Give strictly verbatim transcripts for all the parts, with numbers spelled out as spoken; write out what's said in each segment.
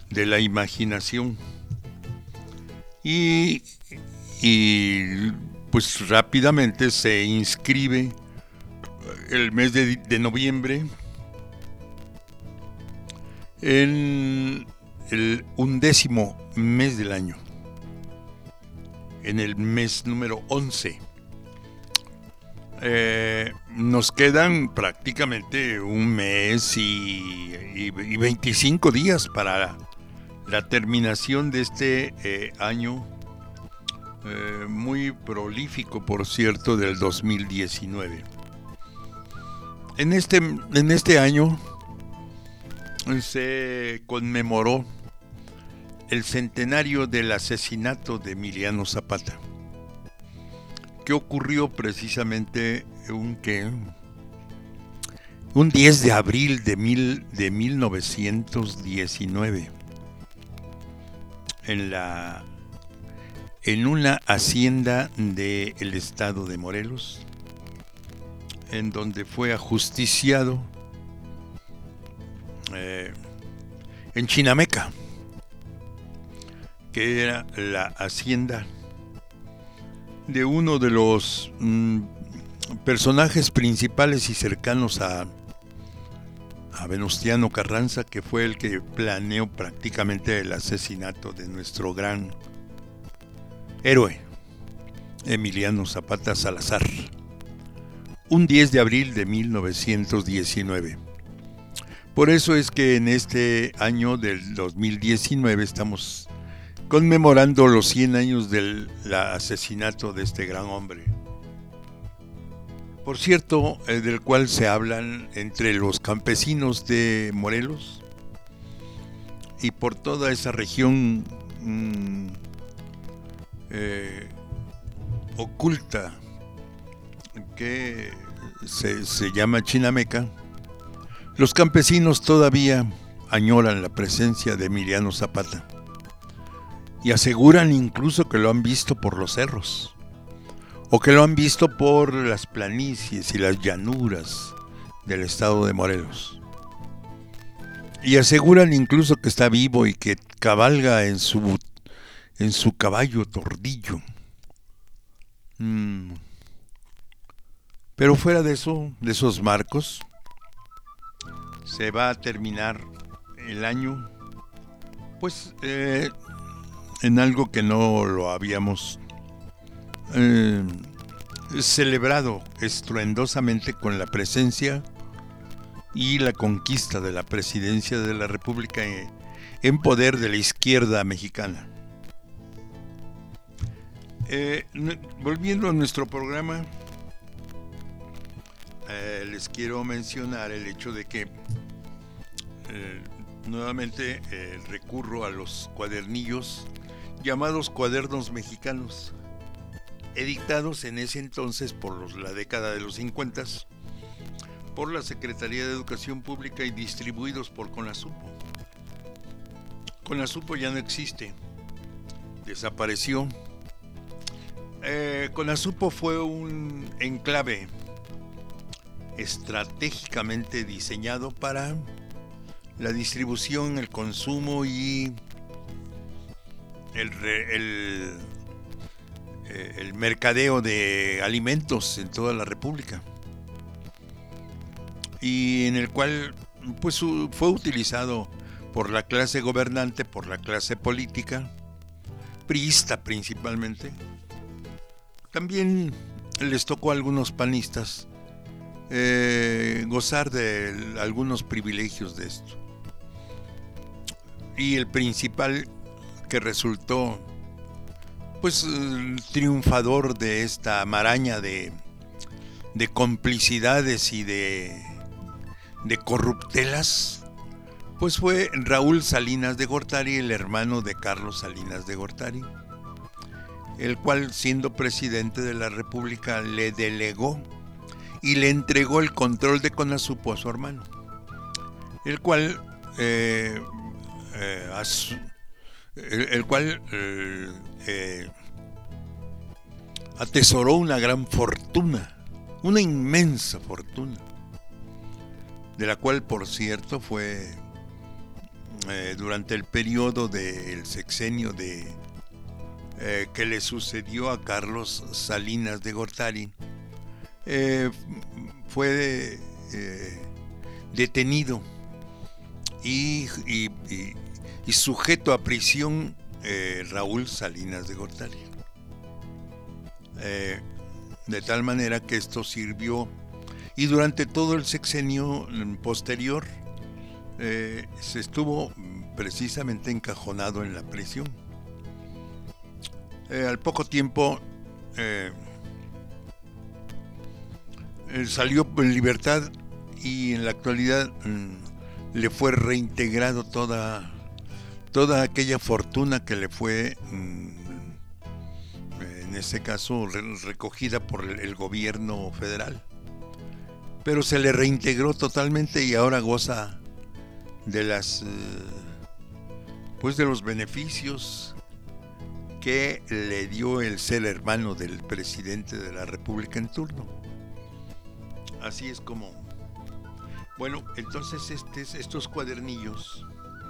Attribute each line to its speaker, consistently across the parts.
Speaker 1: de la imaginación. Y, y pues rápidamente se inscribe el mes de, de noviembre en el undécimo mes del año, en el mes número once. Eh, nos quedan prácticamente un mes y, y, y veinticinco días para la terminación de este eh, año eh, muy prolífico, por cierto, del dos mil diecinueve. En este, en este año se conmemoró el centenario del asesinato de Emiliano Zapata, que ocurrió precisamente un, ¿qué? un diez de abril de, mil, de mil novecientos diecinueve en, la, en una hacienda del estado de Morelos, en donde fue ajusticiado eh, en Chinameca, que era la hacienda de uno de los mmm, personajes principales y cercanos a, a Venustiano Carranza, que fue el que planeó prácticamente el asesinato de nuestro gran héroe, Emiliano Zapata Salazar, un diez de abril de mil novecientos diecinueve. Por eso es que en este año del dos mil diecinueve estamos conmemorando los cien años del la asesinato de este gran hombre. Por cierto, eh, del cual se hablan entre los campesinos de Morelos y por toda esa región mmm, eh, oculta que se, se llama Chinameca. Los campesinos todavía añoran la presencia de Emiliano Zapata y aseguran incluso que lo han visto por los cerros o que lo han visto por las planicies y las llanuras del estado de Morelos, y aseguran incluso que está vivo y que cabalga en su, en su caballo tordillo. Mm. Pero fuera de eso, de esos marcos, se va a terminar el año pues eh, en algo que no lo habíamos eh, celebrado estruendosamente, con la presencia y la conquista de la presidencia de la República en, en poder de la izquierda mexicana. Eh, volviendo a nuestro programa, eh, les quiero mencionar el hecho de que eh, nuevamente eh, recurro a los cuadernillos llamados cuadernos mexicanos, editados en ese entonces por los, la década de los cincuenta por la Secretaría de Educación Pública y distribuidos por CONASUPO. CONASUPO ya no existe, desapareció. Eh, CONASUPO fue un enclave estratégicamente diseñado para la distribución, el consumo y el, el, el mercadeo de alimentos en toda la República, y en el cual pues fue utilizado por la clase gobernante, por la clase política, priista principalmente. También les tocó a algunos panistas eh, gozar de algunos privilegios de esto. Y el principal que resultó pues el triunfador de esta maraña de, de complicidades y de, de corruptelas, pues fue Raúl Salinas de Gortari, el hermano de Carlos Salinas de Gortari, el cual, siendo presidente de la República, le delegó y le entregó el control de CONASUPO a su hermano, el cual eh, eh, as, el, el cual eh, eh, atesoró una gran fortuna, una inmensa fortuna, de la cual, por cierto, fue eh, durante el periodo del sexenio de eh, que le sucedió a Carlos Salinas de Gortari, eh, fue eh, detenido y, y, y, y sujeto a prisión eh, Raúl Salinas de Gortari. Eh, de tal manera que esto sirvió, y durante todo el sexenio posterior eh, se estuvo precisamente encajonado en la prisión. Eh, al poco tiempo eh, eh, salió en libertad, y en la actualidad mmm, le fue reintegrado toda, toda aquella fortuna que le fue mmm, en este caso recogida por el gobierno federal, pero se le reintegró totalmente y ahora goza de las pues de los beneficios que le dio el ser hermano del presidente de la República en turno. Así es como, bueno, entonces este, estos cuadernillos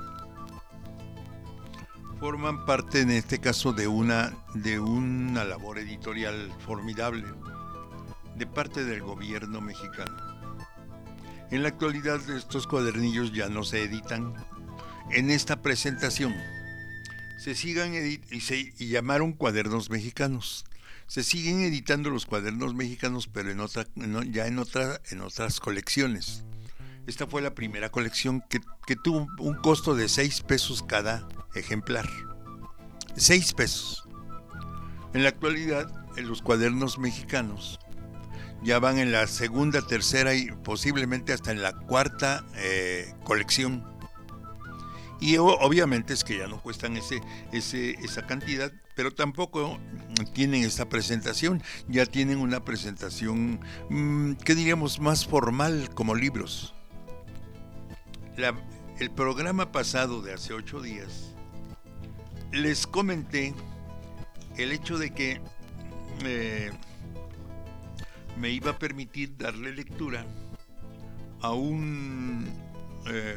Speaker 1: forman parte, en este caso, de una, de una labor editorial formidable de parte del gobierno mexicano. En la actualidad estos cuadernillos ya no se editan. En esta presentación se sigan edit- y, se, y llamaron cuadernos mexicanos. Se siguen editando los cuadernos mexicanos, pero en otra, no, ya en, otra, en otras colecciones. Esta fue la primera colección que, que tuvo un costo de seis pesos cada ejemplar. Seis pesos. En la actualidad, en los cuadernos mexicanos ya van en la segunda, tercera y posiblemente hasta en la cuarta eh, colección. Y obviamente es que ya no cuestan ese, ese, esa cantidad, pero tampoco tienen esta presentación. Ya tienen una presentación, mmm, ¿qué diríamos?, más formal, como libros. La, el programa pasado de hace ocho días les comenté el hecho de que eh, me iba a permitir darle lectura a un eh,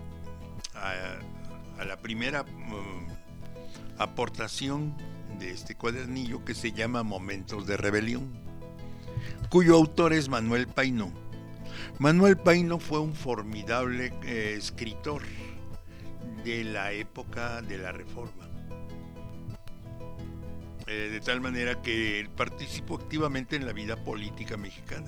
Speaker 1: a, a la primera uh, aportación de este cuadernillo, que se llama Momentos de Rebelión, cuyo autor es Manuel Paino. Manuel Paino fue un formidable eh, escritor de la época de la Reforma, eh, de tal manera que él participó activamente en la vida política mexicana.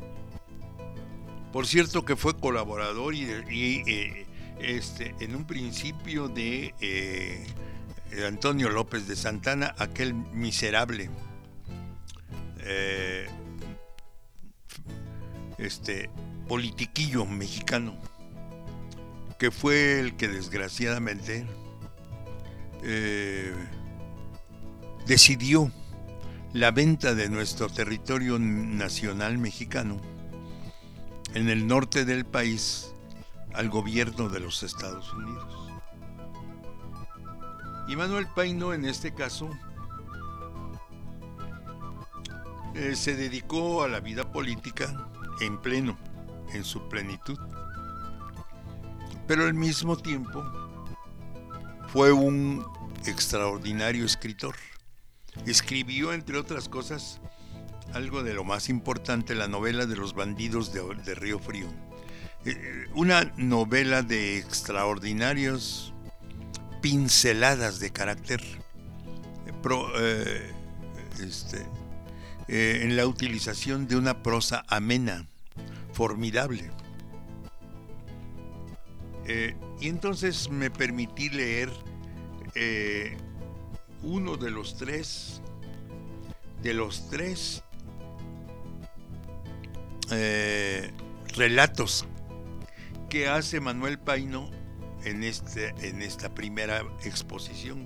Speaker 1: Por cierto que fue colaborador y, y eh, este, en un principio de eh, Antonio López de Santana, aquel miserable eh, este politiquillo mexicano, que fue el que desgraciadamente eh, decidió la venta de nuestro territorio nacional mexicano en el norte del país al gobierno de los Estados Unidos. Y Manuel Paino, en este caso, eh, se dedicó a la vida política en pleno, en su plenitud, pero al mismo tiempo fue un extraordinario escritor. Escribió, entre otras cosas, algo de lo más importante, la novela de los bandidos de, de Río Frío, eh, una novela de extraordinarios pinceladas de carácter eh, pro, eh, este, eh, en la utilización de una prosa amena, formidable. Eh, y entonces me permití leer eh, uno de los tres, de los tres eh, relatos que hace Manuel Paino en, este, en esta primera exposición.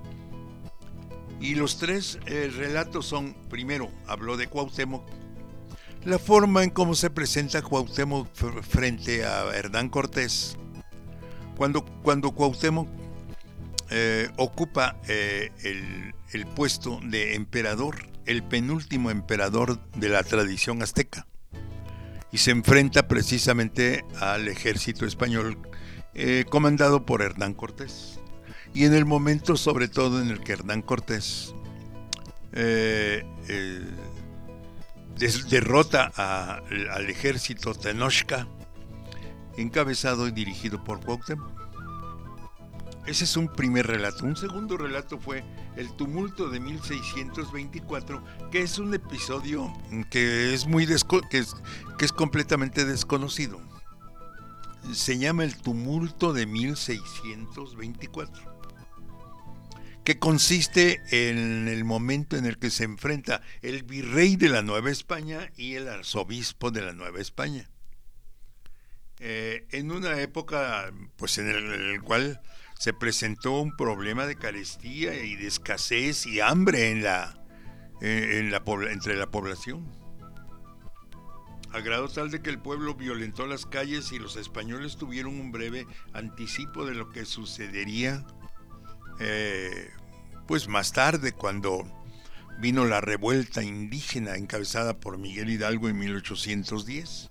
Speaker 1: Y los tres eh, relatos son: primero, habló de Cuauhtémoc, la forma en cómo se presenta Cuauhtémoc frente a Hernán Cortés, cuando, cuando Cuauhtémoc eh, ocupa eh, el, el puesto de emperador, el penúltimo emperador de la tradición azteca, y se enfrenta precisamente al ejército español eh, comandado por Hernán Cortés. Y en el momento, sobre todo, en el que Hernán Cortés eh, eh, des- derrota a- al ejército Tenochca, encabezado y dirigido por Cuauhtémoc. Ese es un primer relato. Un segundo relato fue el tumulto de mil seiscientos veinticuatro, que es un episodio que es muy desco- que es, que es completamente desconocido. Se llama el tumulto de mil seiscientos veinticuatro, que consiste en el momento en el que se enfrenta el virrey de la Nueva España y el arzobispo de la Nueva España. Eh, en una época, pues, en el, en el cual se presentó un problema de carestía y de escasez y hambre en la, eh, en la entre la población, al grado tal de que el pueblo violentó las calles y los españoles tuvieron un breve anticipo de lo que sucedería eh, pues más tarde, cuando vino la revuelta indígena encabezada por Miguel Hidalgo en mil ochocientos diez.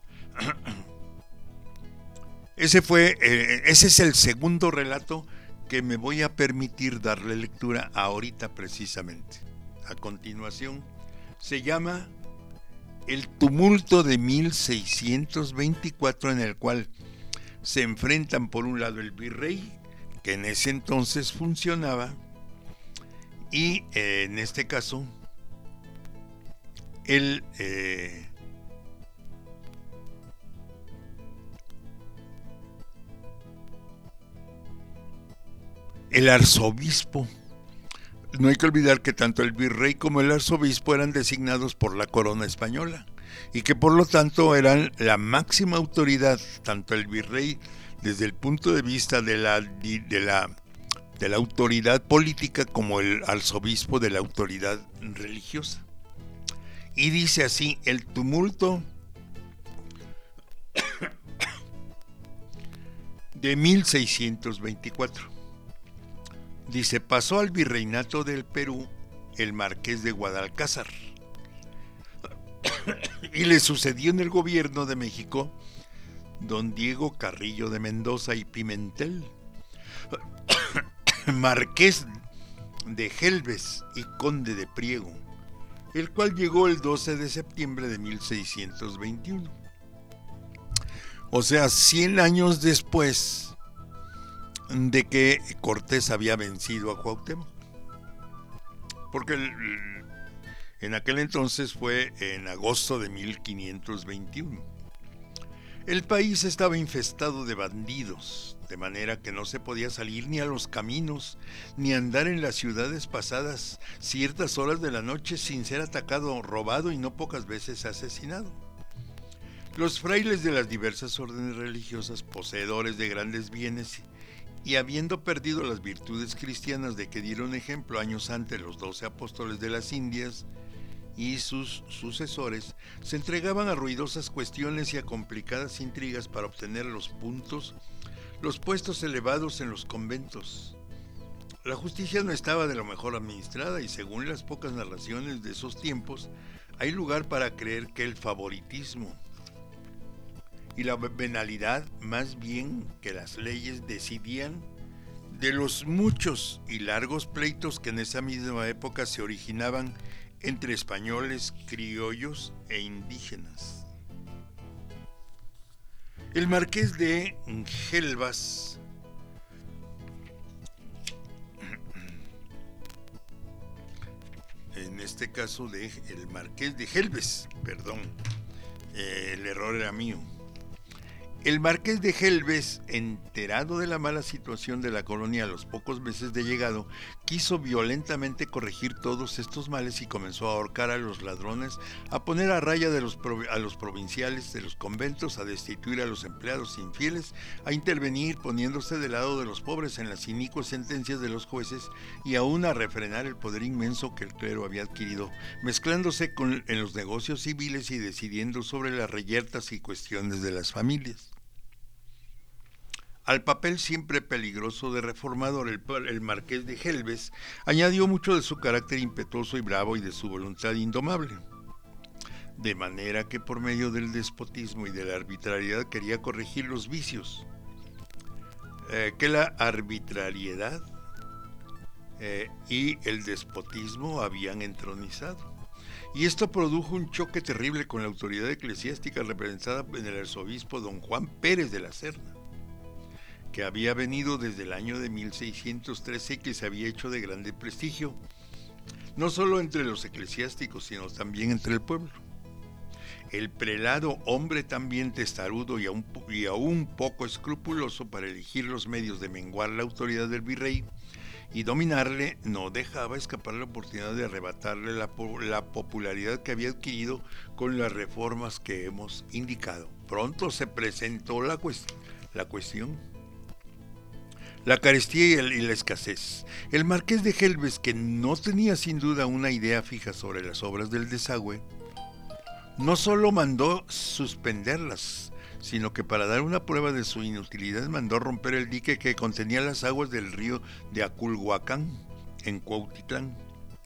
Speaker 1: Ese fue, eh, ese es el segundo relato que me voy a permitir darle lectura ahorita precisamente. A continuación, se llama El tumulto de mil seiscientos veinticuatro, en el cual se enfrentan por un lado el virrey, que en ese entonces funcionaba, y eh, en este caso el eh, el arzobispo. No hay que olvidar que tanto el virrey como el arzobispo eran designados por la corona española y que por lo tanto eran la máxima autoridad, tanto el virrey desde el punto de vista de la, de la, de la autoridad política como el arzobispo de la autoridad religiosa. Y dice así: el tumulto de mil seiscientos veinticuatro. Dice: pasó al virreinato del Perú el marqués de Guadalcázar y le sucedió en el gobierno de México don Diego Carrillo de Mendoza y Pimentel, marqués de Gelbes y conde de Priego, el cual llegó el doce de septiembre de mil seiscientos veintiuno. O sea, cien años después de que Cortés había vencido a Cuauhtémoc. Porque el, en aquel entonces fue en agosto de mil quinientos veintiuno. El país estaba infestado de bandidos, de manera que no se podía salir ni a los caminos, ni andar en las ciudades pasadas ciertas horas de la noche sin ser atacado, robado y no pocas veces asesinado. Los frailes de las diversas órdenes religiosas, poseedores de grandes bienes y habiendo perdido las virtudes cristianas de que dieron ejemplo años antes los doce apóstoles de las Indias y sus sucesores, se entregaban a ruidosas cuestiones y a complicadas intrigas para obtener los puntos, los puestos elevados en los conventos. La justicia no estaba de lo mejor administrada y, según las pocas narraciones de esos tiempos, hay lugar para creer que el favoritismo y la venalidad, más bien que las leyes, decidían de los muchos y largos pleitos que en esa misma época se originaban entre españoles, criollos e indígenas. El marqués de Gelbas en este caso de el marqués de Gelbes, perdón, eh, el error era mío. El marqués de Gelbes, enterado de la mala situación de la colonia a los pocos meses de llegado, quiso violentamente corregir todos estos males y comenzó a ahorcar a los ladrones, a poner a raya de los a los provinciales de los conventos, a destituir a los empleados infieles, a intervenir poniéndose del lado de los pobres en las inicuas sentencias de los jueces y aún a refrenar el poder inmenso que el clero había adquirido, mezclándose con, en los negocios civiles y decidiendo sobre las reyertas y cuestiones de las familias. Al papel siempre peligroso de reformador, el, el marqués de Gelbes añadió mucho de su carácter impetuoso y bravo y de su voluntad indomable, de manera que por medio del despotismo y de la arbitrariedad quería corregir los vicios. eh, que la arbitrariedad eh, y el despotismo habían entronizado. Y esto produjo un choque terrible con la autoridad eclesiástica representada en el arzobispo don Juan Pérez de la Serna, que había venido desde el año de mil seiscientos trece y que se había hecho de grande prestigio, no solo entre los eclesiásticos, sino también entre el pueblo. El prelado, hombre también testarudo y aún, y aún poco escrupuloso para elegir los medios de menguar la autoridad del virrey y dominarle, no dejaba escapar la oportunidad de arrebatarle la, la popularidad que había adquirido con las reformas que hemos indicado. Pronto se presentó la, cuest la cuestión. La carestía y, el, y la escasez. El marqués de Gelbes, que no tenía sin duda una idea fija sobre las obras del desagüe, no solo mandó suspenderlas, sino que para dar una prueba de su inutilidad mandó romper el dique que contenía las aguas del río de Aculhuacán, en Cuautitlán.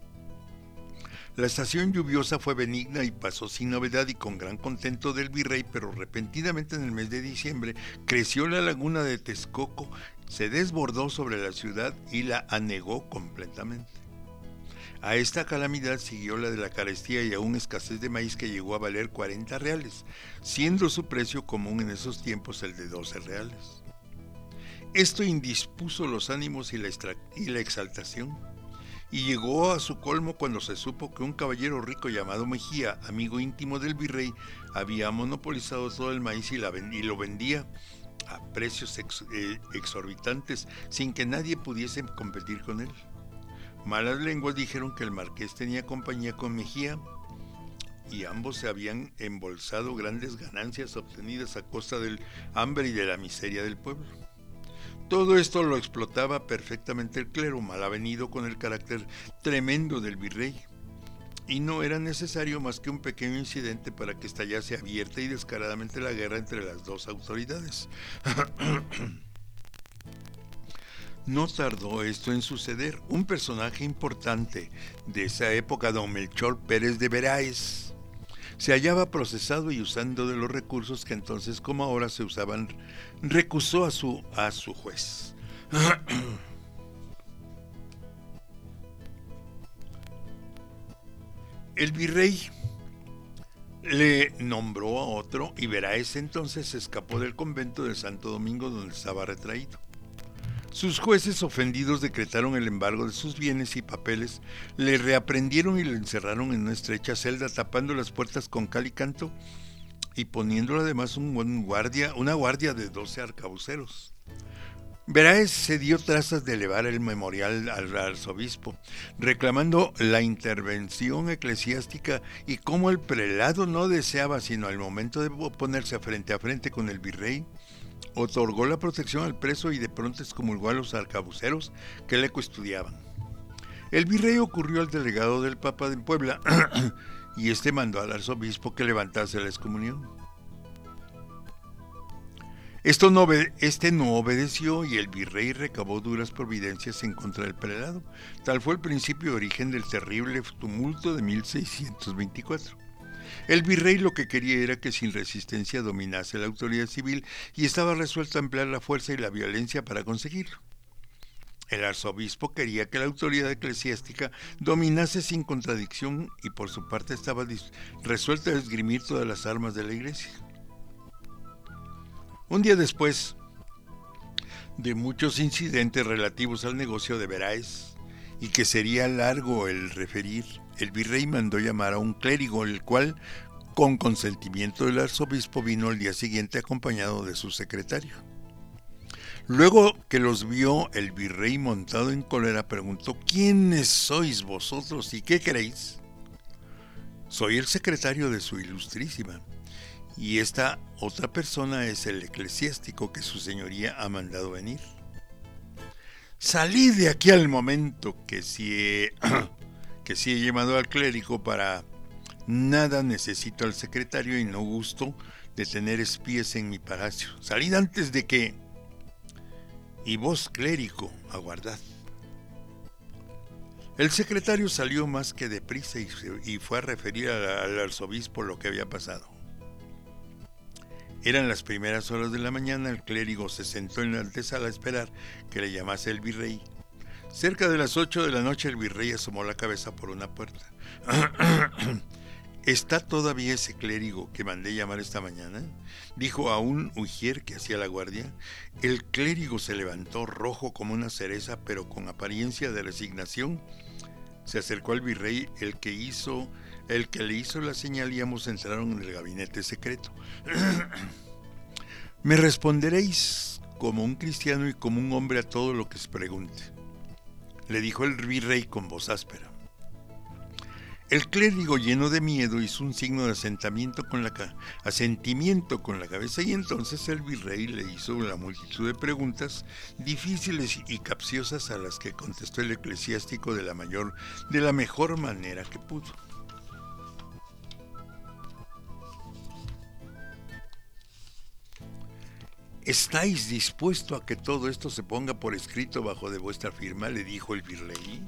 Speaker 1: La estación lluviosa fue benigna y pasó sin novedad y con gran contento del virrey, pero repentinamente en el mes de diciembre creció la laguna de Texcoco, se desbordó sobre la ciudad y la anegó completamente. A esta calamidad siguió la de la carestía y aún escasez de maíz que llegó a valer cuarenta reales, siendo su precio común en esos tiempos el de doce reales. Esto indispuso los ánimos y la, y la exaltación, y llegó a su colmo cuando se supo que un caballero rico llamado Mejía, amigo íntimo del virrey, había monopolizado todo el maíz y, la, y lo vendía a precios ex, eh, exorbitantes sin que nadie pudiese competir con él. Malas lenguas dijeron que el marqués tenía compañía con Mejía y ambos se habían embolsado grandes ganancias obtenidas a costa del hambre y de la miseria del pueblo. Todo esto lo explotaba perfectamente el clero, mal avenido con el carácter tremendo del virrey, y no era necesario más que un pequeño incidente para que estallase abierta y descaradamente la guerra entre las dos autoridades. No tardó esto en suceder. Un personaje importante de esa época, don Melchor Pérez de Veráez, se hallaba procesado y usando de los recursos que entonces como ahora se usaban, recusó a su, a su juez. El virrey le nombró a otro y Veráez entonces se escapó del convento del Santo Domingo donde estaba retraído. Sus jueces ofendidos decretaron el embargo de sus bienes y papeles, le reaprendieron y le encerraron en una estrecha celda, tapando las puertas con cal y canto y poniéndole además un, un guardia, una guardia de doce arcabuceros. Veráez se dio trazas de elevar el memorial al arzobispo, reclamando la intervención eclesiástica y como el prelado no deseaba sino al momento de ponerse frente a frente con el virrey, otorgó la protección al preso y de pronto excomulgó a los arcabuceros que le custodiaban. El virrey ocurrió al delegado del Papa de Puebla y este mandó al arzobispo que levantase la excomunión. Esto no este no obedeció y el virrey recabó duras providencias en contra del prelado. Tal fue el principio y origen del terrible tumulto de mil seiscientos veinticuatro. El virrey lo que quería era que sin resistencia dominase la autoridad civil y estaba resuelto a emplear la fuerza y la violencia para conseguirlo. El arzobispo quería que la autoridad eclesiástica dominase sin contradicción y por su parte estaba resuelto a esgrimir todas las armas de la iglesia. Un día después de muchos incidentes relativos al negocio de Veráez, y que sería largo el referir, el virrey mandó llamar a un clérigo, el cual, con consentimiento del arzobispo, vino al día siguiente acompañado de su secretario. Luego que los vio, el virrey, montado en cólera, preguntó: ¿quiénes sois vosotros y qué queréis? Soy el secretario de su ilustrísima, y esta otra persona es el eclesiástico que su señoría ha mandado venir. Salid de aquí al momento, que si he, que si he llamado al clérigo para nada necesito al secretario y no gusto de tener espías en mi palacio. Salid antes de que... Y vos, clérigo, aguardad. El secretario salió más que deprisa y, y fue a referir al, al arzobispo lo que había pasado. Eran las primeras horas de la mañana, el clérigo se sentó en la antesala a esperar que le llamase el virrey. Cerca de las ocho de la noche el virrey asomó la cabeza por una puerta. ¿Está todavía ese clérigo que mandé llamar esta mañana?, dijo a un ujier que hacía la guardia. El clérigo se levantó rojo como una cereza, pero con apariencia de resignación. Se acercó al virrey, el que hizo, el que le hizo la señal, y ambos entraron en el gabinete secreto. Me responderéis como un cristiano y como un hombre a todo lo que os pregunte, le dijo el virrey con voz áspera. El clérigo, lleno de miedo, hizo un signo de asentimiento con la, ca- asentimiento con la cabeza, y entonces el virrey le hizo una multitud de preguntas difíciles y capciosas, a las que contestó el eclesiástico de la mayor, de la mejor manera que pudo. ¿Estáis dispuesto a que todo esto se ponga por escrito bajo de vuestra firma?, le dijo el virrey.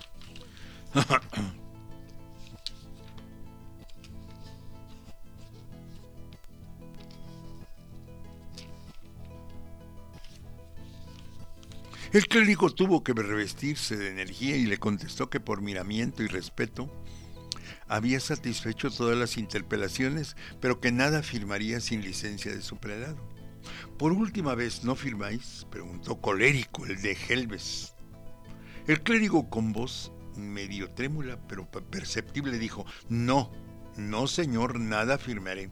Speaker 1: El clérigo tuvo que revestirse de energía y le contestó que por miramiento y respeto había satisfecho todas las interpelaciones, pero que nada firmaría sin licencia de su prelado. ¿Por última vez no firmáis?, preguntó colérico el de Helves. El clérigo, con voz medio trémula pero perceptible, dijo: No, no señor, nada firmaré.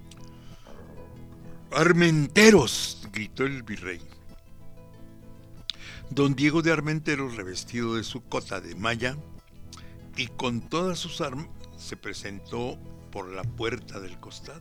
Speaker 1: ¡Armenteros!, gritó el virrey. Don Diego de Armenteros, revestido de su cota de malla y con todas sus armas, se presentó por la puerta del costado.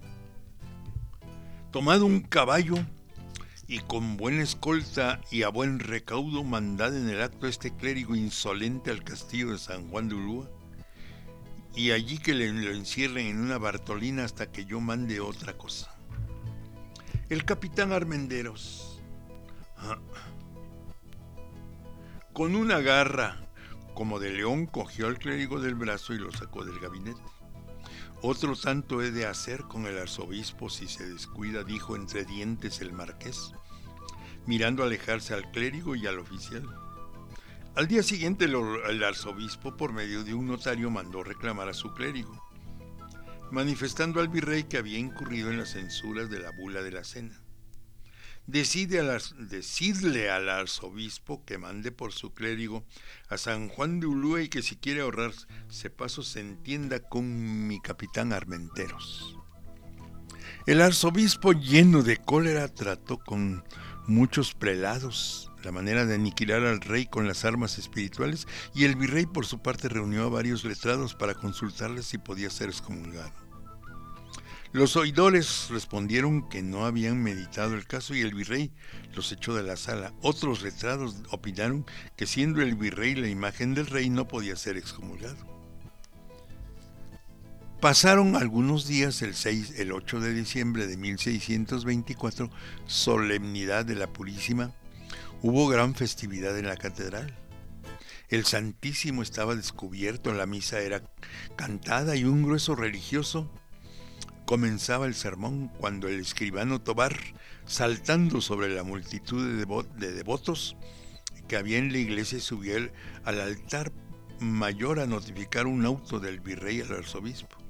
Speaker 1: Tomado un caballo y con buena escolta y a buen recaudo, mandad en el acto este clérigo insolente al castillo de San Juan de Ulúa, y allí que le, lo encierren en una bartolina hasta que yo mande otra cosa. El capitán Armenteros, ah, con una garra como de león, cogió al clérigo del brazo y lo sacó del gabinete. Otro tanto he de hacer con el arzobispo si se descuida, dijo entre dientes el marqués, mirando alejarse al clérigo y al oficial. Al día siguiente el arzobispo, por medio de un notario, mandó reclamar a su clérigo, manifestando al virrey que había incurrido en las censuras de la bula de la cena. Decide al, decidle al arzobispo que mande por su clérigo a San Juan de Ulúa, y que si quiere ahorrarse pasos se entienda con mi capitán Armenteros. El arzobispo, lleno de cólera, trató con muchos prelados la manera de aniquilar al rey con las armas espirituales, y el virrey por su parte reunió a varios letrados para consultarles si podía ser excomulgado. Los oidores respondieron que no habían meditado el caso y el virrey los echó de la sala. Otros letrados opinaron que, siendo el virrey la imagen del rey, no podía ser excomulgado. Pasaron algunos días. El seis, el ocho de diciembre de mil seiscientos veinticuatro, solemnidad de la Purísima, hubo gran festividad en la catedral. El Santísimo estaba descubierto, la misa era cantada y un grueso religioso comenzaba el sermón, cuando el escribano Tobar, saltando sobre la multitud de, devo- de devotos que había en la iglesia, subió al altar mayor a notificar un auto del virrey al arzobispo.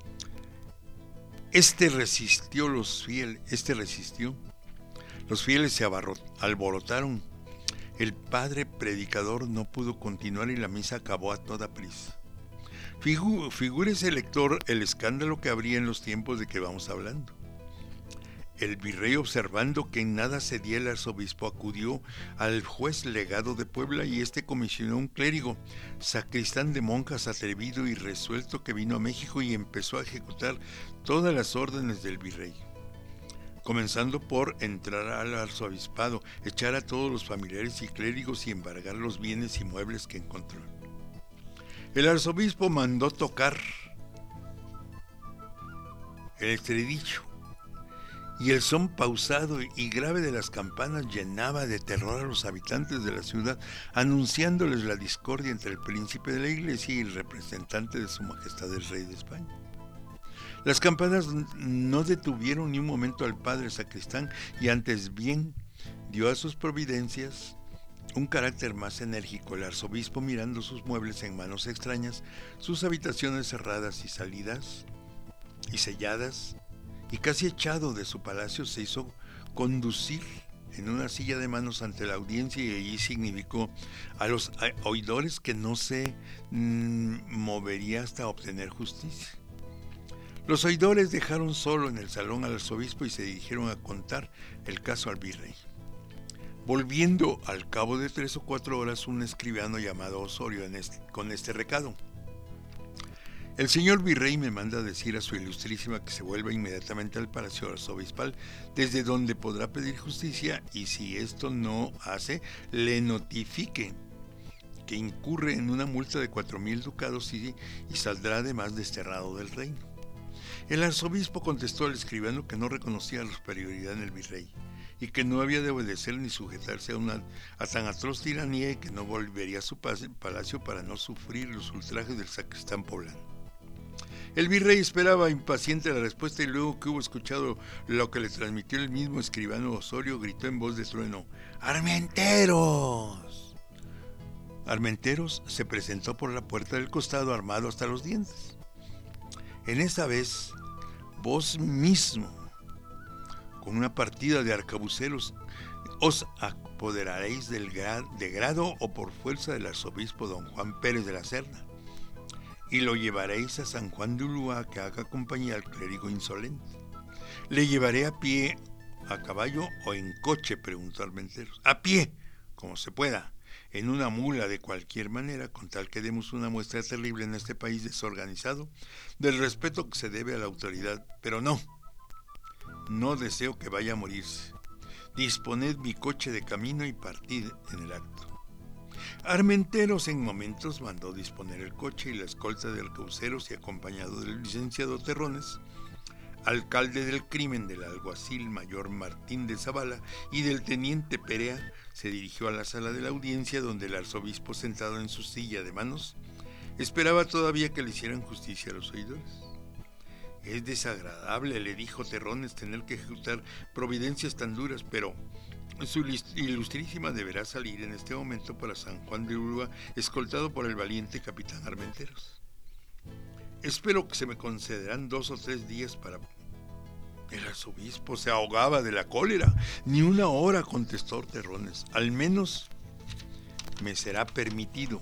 Speaker 1: Este resistió los fieles, este resistió. Los fieles se abarrot- alborotaron. El padre predicador no pudo continuar y la misa acabó a toda prisa. Figu- figúrese, lector, el escándalo que habría en los tiempos de que vamos hablando. El virrey, observando que en nada cedía el arzobispo, acudió al juez legado de Puebla, y este comisionó un clérigo, sacristán de monjas, atrevido y resuelto, que vino a México y empezó a ejecutar todas las órdenes del virrey, comenzando por entrar al arzobispado, echar a todos los familiares y clérigos y embargar los bienes y muebles que encontró. El arzobispo mandó tocar el estribillo, y el son pausado y grave de las campanas llenaba de terror a los habitantes de la ciudad, anunciándoles la discordia entre el príncipe de la iglesia y el representante de su majestad el rey de España. Las campanas no detuvieron ni un momento al padre sacristán y antes bien dio a sus providencias un carácter más enérgico. El arzobispo, mirando sus muebles en manos extrañas, sus habitaciones cerradas y salidas y selladas, y casi echado de su palacio, se hizo conducir en una silla de manos ante la audiencia, y allí significó a los oidores que no se mmm, movería hasta obtener justicia. Los oidores dejaron solo en el salón al arzobispo y se dirigieron a contar el caso al virrey. Volviendo al cabo de tres o cuatro horas un escribano llamado Osorio en este, con este recado: el señor virrey me manda decir a su ilustrísima que se vuelva inmediatamente al palacio arzobispal, desde donde podrá pedir justicia, y si esto no hace, le notifique que incurre en una multa de cuatro mil ducados y, y saldrá además desterrado del reino. El arzobispo contestó al escribano que no reconocía la superioridad en el virrey, y que no había de obedecer ni sujetarse a, una, a tan atroz tiranía, y que no volvería a su palacio para no sufrir los ultrajes del sacristán poblano. El virrey esperaba impaciente la respuesta, y luego que hubo escuchado lo que le transmitió el mismo escribano Osorio, gritó en voz de trueno: ¡Armenteros! Armenteros se presentó por la puerta del costado armado hasta los dientes. En esta vez, vos mismo, con una partida de arcabuceros, os apoderaréis del gra- de grado o por fuerza del arzobispo don Juan Pérez de la Serna, y lo llevaréis a San Juan de Ulúa a que haga compañía al clérigo insolente. ¿Le llevaré a pie, a caballo o en coche?, preguntó Armenteros. A pie, como se pueda, en una mula, de cualquier manera, con tal que demos una muestra terrible en este país desorganizado del respeto que se debe a la autoridad. Pero no, no deseo que vaya a morirse. Disponed mi coche de camino y partid en el acto. Armenteros en momentos mandó disponer el coche y la escolta de arcabuceros, y acompañado del licenciado Terrones, alcalde del crimen, del alguacil mayor Martín de Zavala y del teniente Perea, se dirigió a la sala de la audiencia, donde el arzobispo, sentado en su silla de manos, esperaba todavía que le hicieran justicia a los oidores. Es desagradable, le dijo Terrones, tener que ejecutar providencias tan duras, pero su ilustrísima deberá salir en este momento para San Juan de Ulúa, escoltado por el valiente capitán Armenteros. Espero que se me concederán dos o tres días para... El arzobispo se ahogaba de la cólera. Ni una hora, contestó Terrones. Al menos me será permitido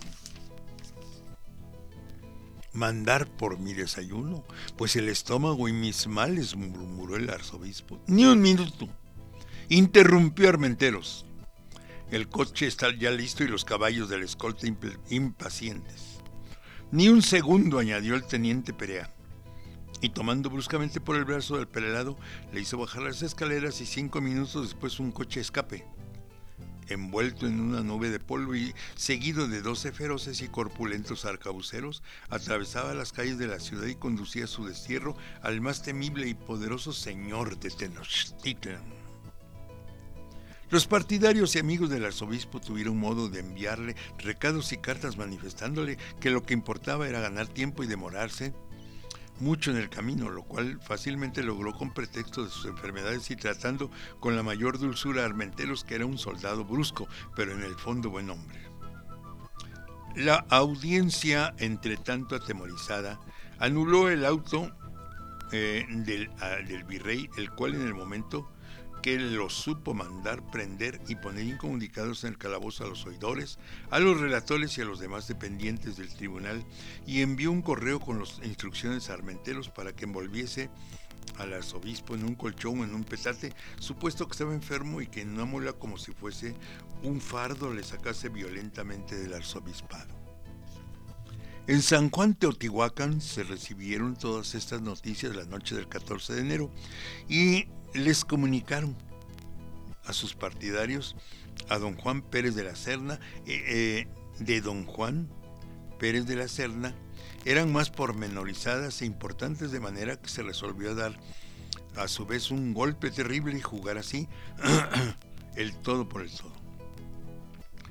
Speaker 1: mandar por mi desayuno, pues el estómago y mis males, murmuró el arzobispo. Ni un minuto, interrumpió Armenteros. El coche está ya listo y los caballos de la escolta imp- impacientes. Ni un segundo, añadió el teniente Perea, y tomando bruscamente por el brazo del prelado, le hizo bajar las escaleras, y cinco minutos después un coche escape, envuelto en una nube de polvo y seguido de doce feroces y corpulentos arcabuceros, atravesaba las calles de la ciudad y conducía a su destierro al más temible y poderoso señor de Tenochtitlan. Los partidarios y amigos del arzobispo tuvieron modo de enviarle recados y cartas manifestándole que lo que importaba era ganar tiempo y demorarse mucho en el camino, lo cual fácilmente logró con pretexto de sus enfermedades y tratando con la mayor dulzura a Armenteros, que era un soldado brusco, pero en el fondo buen hombre. La audiencia, entre tanto atemorizada, anuló el auto eh, del, a, del virrey, el cual en el momento que lo supo mandar prender y poner incomunicados en el calabozo a los oidores, a los relatores y a los demás dependientes del tribunal, y envió un correo con las instrucciones a Armenteros para que envolviese al arzobispo en un colchón o en un petate, supuesto que estaba enfermo, y que en una mula, como si fuese un fardo, le sacase violentamente del arzobispado. En San Juan Teotihuacán se recibieron todas estas noticias la noche del catorce de enero, y les comunicaron a sus partidarios, a don Juan Pérez de la Serna, eh, eh, de don Juan Pérez de la Serna, eran más pormenorizadas e importantes, de manera que se resolvió dar a su vez un golpe terrible y jugar así el todo por el todo.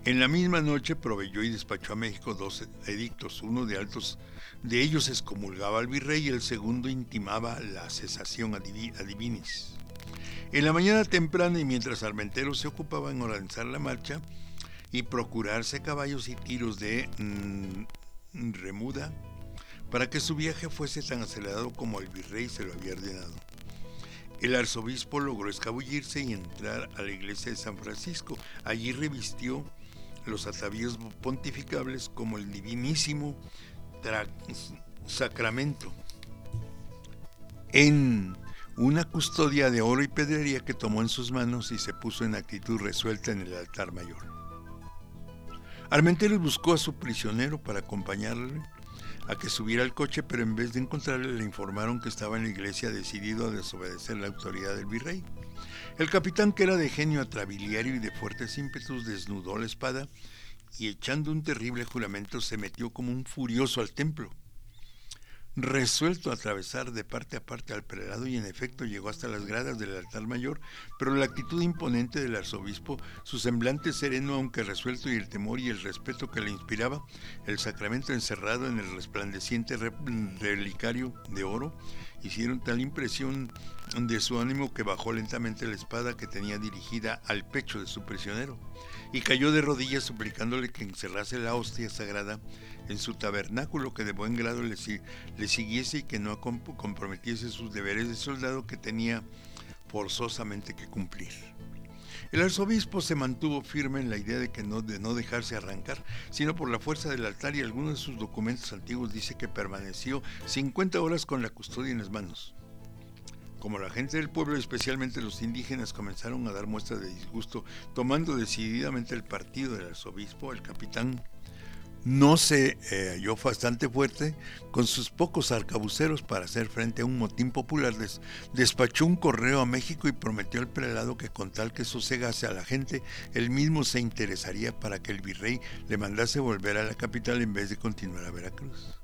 Speaker 1: En la misma noche proveyó y despachó a México dos edictos, uno de altos de ellos excomulgaba al virrey y el segundo intimaba la cesación adivinis. En la mañana temprana y mientras Armenteros se ocupaba en organizar la marcha y procurarse caballos y tiros de mmm, remuda para que su viaje fuese tan acelerado como el virrey se lo había ordenado, el arzobispo logró escabullirse y entrar a la iglesia de San Francisco. Allí revistió los atavíos pontificables como el divinísimo tra- sacramento en una custodia de oro y pedrería que tomó en sus manos y se puso en actitud resuelta en el altar mayor. Armenteros buscó a su prisionero para acompañarle a que subiera al coche, pero en vez de encontrarle le informaron que estaba en la iglesia decidido a desobedecer la autoridad del virrey. El capitán, que era de genio atrabiliario y de fuertes ímpetus, desnudó la espada y echando un terrible juramento se metió como un furioso al templo, resuelto a atravesar de parte a parte al prelado, y en efecto llegó hasta las gradas del altar mayor, pero la actitud imponente del arzobispo, su semblante sereno aunque resuelto y el temor y el respeto que le inspiraba, el sacramento encerrado en el resplandeciente relicario de oro, hicieron tal impresión de su ánimo que bajó lentamente la espada que tenía dirigida al pecho de su prisionero y cayó de rodillas suplicándole que encerrase la hostia sagrada en su tabernáculo, que de buen grado le, le siguiese y que no comp- comprometiese sus deberes de soldado que tenía forzosamente que cumplir. El arzobispo se mantuvo firme en la idea de que no, de no dejarse arrancar, sino por la fuerza del altar, y algunos de sus documentos antiguos dice que permaneció cincuenta horas con la custodia en las manos. Como la gente del pueblo, especialmente los indígenas, comenzaron a dar muestras de disgusto, tomando decididamente el partido del arzobispo, el capitán no se eh, halló bastante fuerte con sus pocos arcabuceros para hacer frente a un motín popular. Des, despachó un correo a México y prometió al prelado que con tal que sosegase a la gente, él mismo se interesaría para que el virrey le mandase volver a la capital en vez de continuar a Veracruz.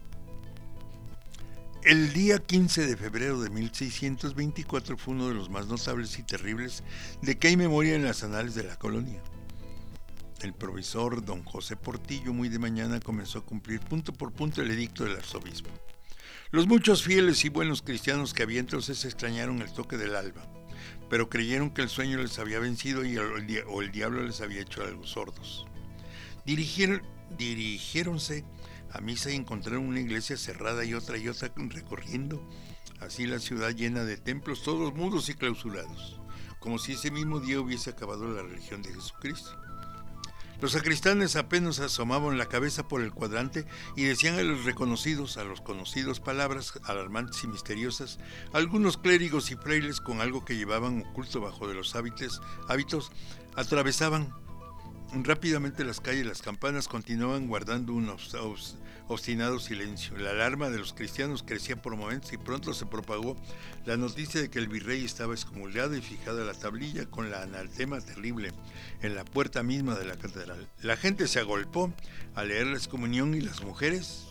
Speaker 1: El día quince de febrero de mil seiscientos veinticuatro fue uno de los más notables y terribles de que hay memoria en las anales de la colonia. El provisor don José Portillo muy de mañana comenzó a cumplir punto por punto el edicto del arzobispo. Los muchos fieles y buenos cristianos que había entonces extrañaron el toque del alba, pero creyeron que el sueño les había vencido y el, o el diablo les había hecho algo sordos. Dirigieron, dirigiéronse a misa y encontraron una iglesia cerrada y otra y otra recorriendo así la ciudad llena de templos, todos mudos y clausurados, como si ese mismo día hubiese acabado la religión de Jesucristo. Los sacristanes apenas asomaban la cabeza por el cuadrante y decían a los reconocidos, a los conocidos, palabras alarmantes y misteriosas. Algunos clérigos y frailes, con algo que llevaban oculto bajo de los hábitos, hábitos, atravesaban rápidamente las calles. Las campanas continuaban guardando un obstinado silencio. La alarma de los cristianos crecía por momentos y pronto se propagó la noticia de que el virrey estaba excomulgado y fijada la tablilla con la anatema terrible en la puerta misma de la catedral. La gente se agolpó a leer la excomunión y las mujeres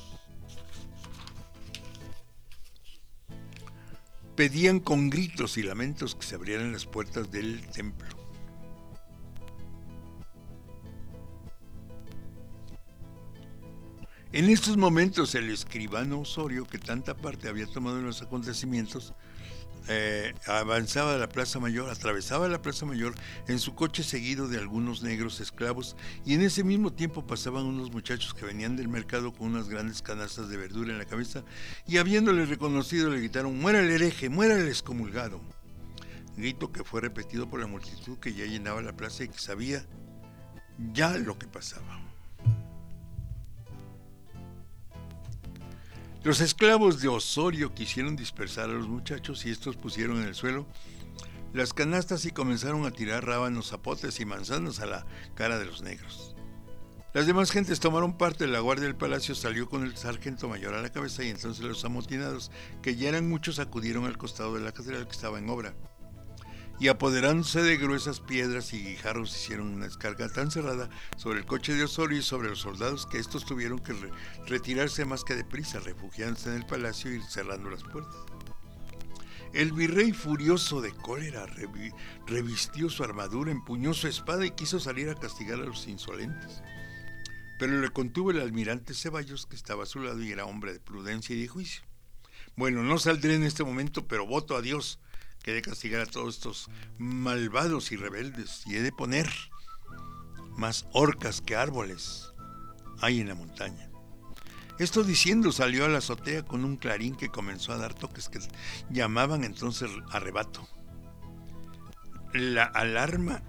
Speaker 1: pedían con gritos y lamentos que se abrieran las puertas del templo. En estos momentos el escribano Osorio, que tanta parte había tomado en los acontecimientos, eh, avanzaba a la Plaza Mayor, atravesaba la Plaza Mayor en su coche seguido de algunos negros esclavos, y en ese mismo tiempo pasaban unos muchachos que venían del mercado con unas grandes canastas de verdura en la cabeza, y habiéndole reconocido le gritaron: «¡Muera el hereje! ¡Muera el excomulgado!». Grito que fue repetido por la multitud que ya llenaba la plaza y que sabía ya lo que pasaba. Los esclavos de Osorio quisieron dispersar a los muchachos y estos pusieron en el suelo las canastas y comenzaron a tirar rábanos, zapotes y manzanas a la cara de los negros. Las demás gentes tomaron parte. La guardia del palacio salió con el sargento mayor a la cabeza y entonces los amotinados, que ya eran muchos, acudieron al costado de la catedral que estaba en obra. Y apoderándose de gruesas piedras y guijarros hicieron una descarga tan cerrada sobre el coche de Osorio y sobre los soldados que estos tuvieron que re- retirarse más que deprisa, refugiándose en el palacio y cerrando las puertas. El virrey, furioso de cólera, revi- revistió su armadura, empuñó su espada y quiso salir a castigar a los insolentes. Pero le contuvo el almirante Ceballos, que estaba a su lado y era hombre de prudencia y de juicio. Bueno, no saldré en este momento, pero voto a Dios que he de castigar a todos estos malvados y rebeldes, y he de poner más horcas que árboles hay en la montaña. Esto diciendo, salió a la azotea con un clarín que comenzó a dar toques que llamaban entonces arrebato. La alarma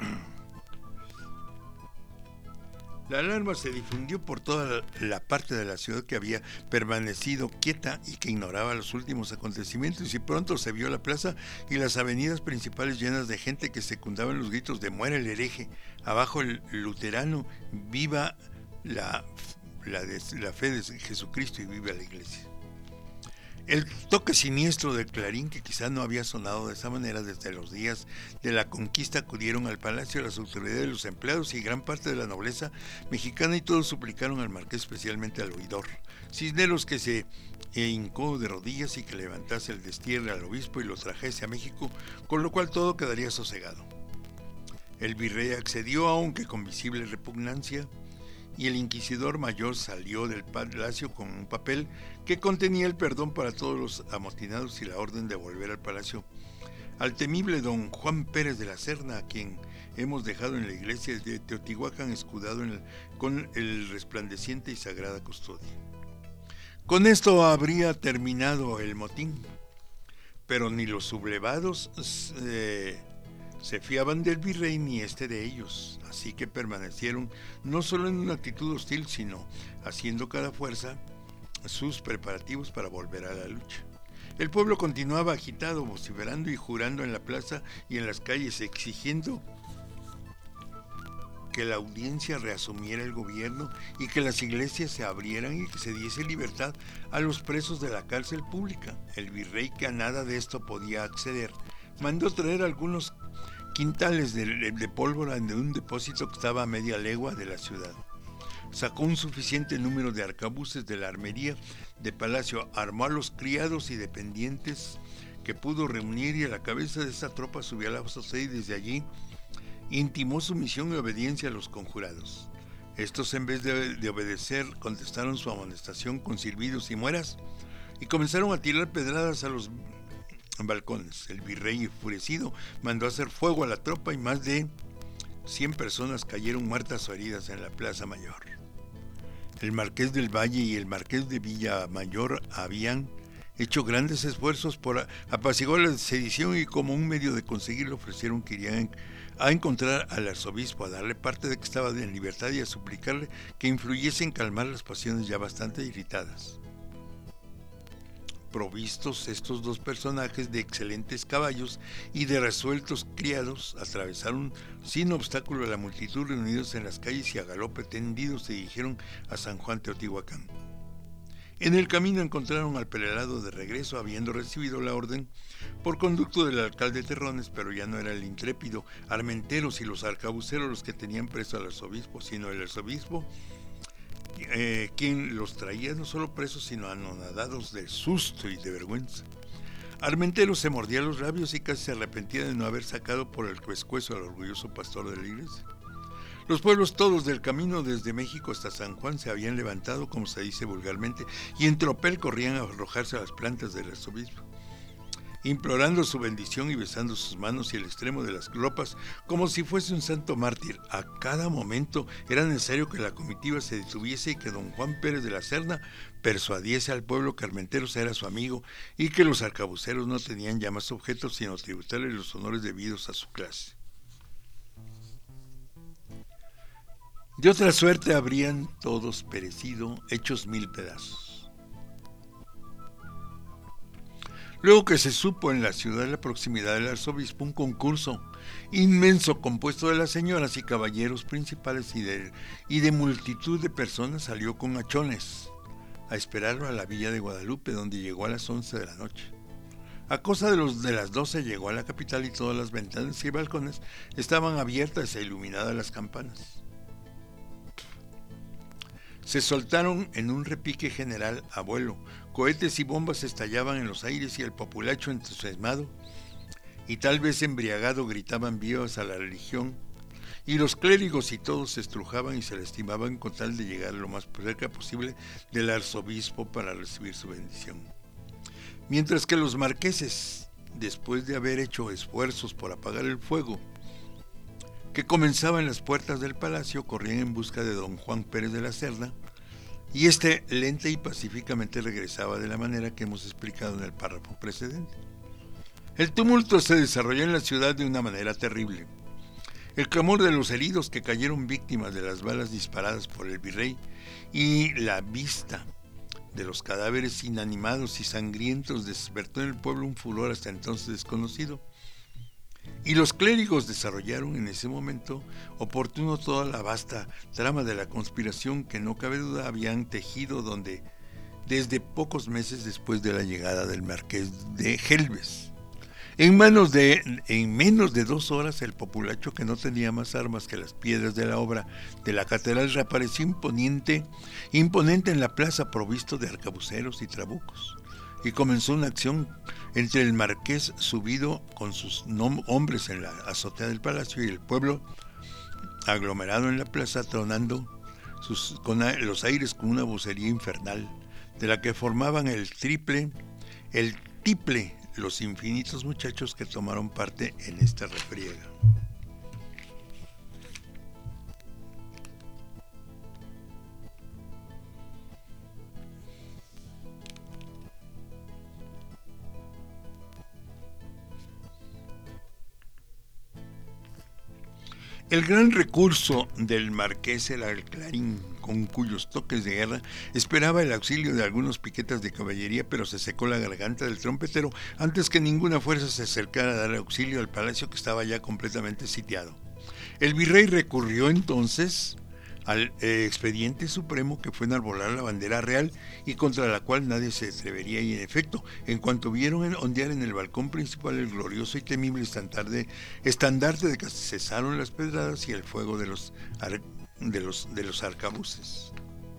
Speaker 1: La alarma se difundió por toda la parte de la ciudad que había permanecido quieta y que ignoraba los últimos acontecimientos, y pronto se vio la plaza y las avenidas principales llenas de gente que secundaban los gritos de muera el hereje, abajo el luterano, viva la, la, de, la fe de Jesucristo y viva la iglesia. El toque siniestro del clarín, que quizá no había sonado de esa manera desde los días de la conquista, acudieron al palacio las autoridades, los empleados y gran parte de la nobleza mexicana, y todos suplicaron al marqués, especialmente al oidor Cisneros, que se hincó de rodillas y que levantase el destierre al obispo y lo trajese a México, con lo cual todo quedaría sosegado. El virrey accedió, aunque con visible repugnancia, y el inquisidor mayor salió del palacio con un papel que contenía el perdón para todos los amotinados y la orden de volver al palacio al temible don Juan Pérez de la Serna, a quien hemos dejado en la iglesia de Teotihuacán escudado en el, con el resplandeciente y sagrada custodia. Con esto habría terminado el motín, pero ni los sublevados eh, se fiaban del virrey ni este de ellos, así que permanecieron no solo en una actitud hostil, sino haciendo cada fuerza sus preparativos para volver a la lucha. El pueblo continuaba agitado, vociferando y jurando en la plaza y en las calles, exigiendo que la audiencia reasumiera el gobierno y que las iglesias se abrieran y que se diese libertad a los presos de la cárcel pública. El virrey, que a nada de esto podía acceder, mandó traer algunos quintales de, de pólvora de un depósito que estaba a media legua de la ciudad. Sacó un suficiente número de arcabuces de la armería de palacio, armó a los criados y dependientes que pudo reunir, y a la cabeza de esa tropa subió a la azotea y desde allí intimó sumisión y obediencia a los conjurados. Estos, en vez de, de obedecer, contestaron su amonestación con silbidos y mueras y comenzaron a tirar pedradas a los balcones. El virrey, enfurecido, mandó hacer fuego a la tropa y más de cien personas cayeron muertas o heridas en la Plaza Mayor. El marqués del Valle y el marqués de Villamayor habían hecho grandes esfuerzos por apaciguar la sedición, y como un medio de conseguirlo ofrecieron que irían a encontrar al arzobispo, a darle parte de que estaba en libertad y a suplicarle que influyese en calmar las pasiones ya bastante irritadas. Provistos estos dos personajes de excelentes caballos y de resueltos criados, atravesaron sin obstáculo a la multitud reunidos en las calles y a galope tendidos se dirigieron a San Juan Teotihuacán. En el camino encontraron al prelado de regreso, habiendo recibido la orden por conducto del alcalde Terrones, pero ya no era el intrépido Armenteros y los arcabuceros los que tenían preso al arzobispo, sino el arzobispo, Eh, quien los traía no solo presos, sino anonadados de susto y de vergüenza. Armenteros se mordía los labios y casi se arrepentía de no haber sacado por el pescuezo al orgulloso pastor de la iglesia. Los pueblos todos del camino desde México hasta San Juan se habían levantado, como se dice vulgarmente, y en tropel corrían a arrojarse a las plantas del arzobispo, implorando su bendición y besando sus manos y el extremo de las ropas como si fuese un santo mártir. A cada momento era necesario que la comitiva se detuviese y que don Juan Pérez de la Serna persuadiese al pueblo que Armenteros era su amigo y que los arcabuceros no tenían ya más objetos sino tributarle los honores debidos a su clase. De otra suerte habrían todos perecido, hechos mil pedazos. Luego que se supo en la ciudad, de la proximidad del arzobispo, un concurso inmenso compuesto de las señoras y caballeros principales y de, y de multitud de personas, salió con hachones a esperarlo a la villa de Guadalupe, donde llegó a las once de la noche. A cosa de, los, de las doce llegó a la capital y todas las ventanas y balcones estaban abiertas e iluminadas las campanas. Se soltaron en un repique general a vuelo. Cohetes y bombas estallaban en los aires y el populacho entusiasmado y tal vez embriagado gritaban vivas a la religión, y los clérigos y todos se estrujaban y se lastimaban con tal de llegar lo más cerca posible del arzobispo para recibir su bendición. Mientras que los marqueses, después de haber hecho esfuerzos por apagar el fuego que comenzaba en las puertas del palacio, corrían en busca de don Juan Pérez de la Cerda, y este lenta y pacíficamente regresaba de la manera que hemos explicado en el párrafo precedente. El tumulto se desarrolló en la ciudad de una manera terrible. El clamor de los heridos que cayeron víctimas de las balas disparadas por el virrey y la vista de los cadáveres inanimados y sangrientos despertó en el pueblo un furor hasta entonces desconocido. Y los clérigos desarrollaron en ese momento oportuno toda la vasta trama de la conspiración que no cabe duda habían tejido donde, desde pocos meses después de la llegada del marqués de Gelbes. En, manos de, en menos de dos horas el populacho, que no tenía más armas que las piedras de la obra de la catedral, reapareció imponente, imponente en la plaza, provisto de arcabuceros y trabucos. Y comenzó una acción entre el marqués subido con sus nom- hombres en la azotea del palacio y el pueblo aglomerado en la plaza, tronando sus, con a, los aires con una vocería infernal, de la que formaban el triple, el tiple, los infinitos muchachos que tomaron parte en esta refriega. El gran recurso del marqués era el clarín, con cuyos toques de guerra esperaba el auxilio de algunos piquetas de caballería, pero se secó la garganta del trompetero antes que ninguna fuerza se acercara a dar auxilio al palacio, que estaba ya completamente sitiado. El virrey recurrió entonces al eh, expediente supremo, que fue enarbolar la bandera real y contra la cual nadie se atrevería, y en efecto, en cuanto vieron ondear en el balcón principal el glorioso y temible estandarte, estandarte de que cesaron las pedradas y el fuego de los, de los, de los arcabuces.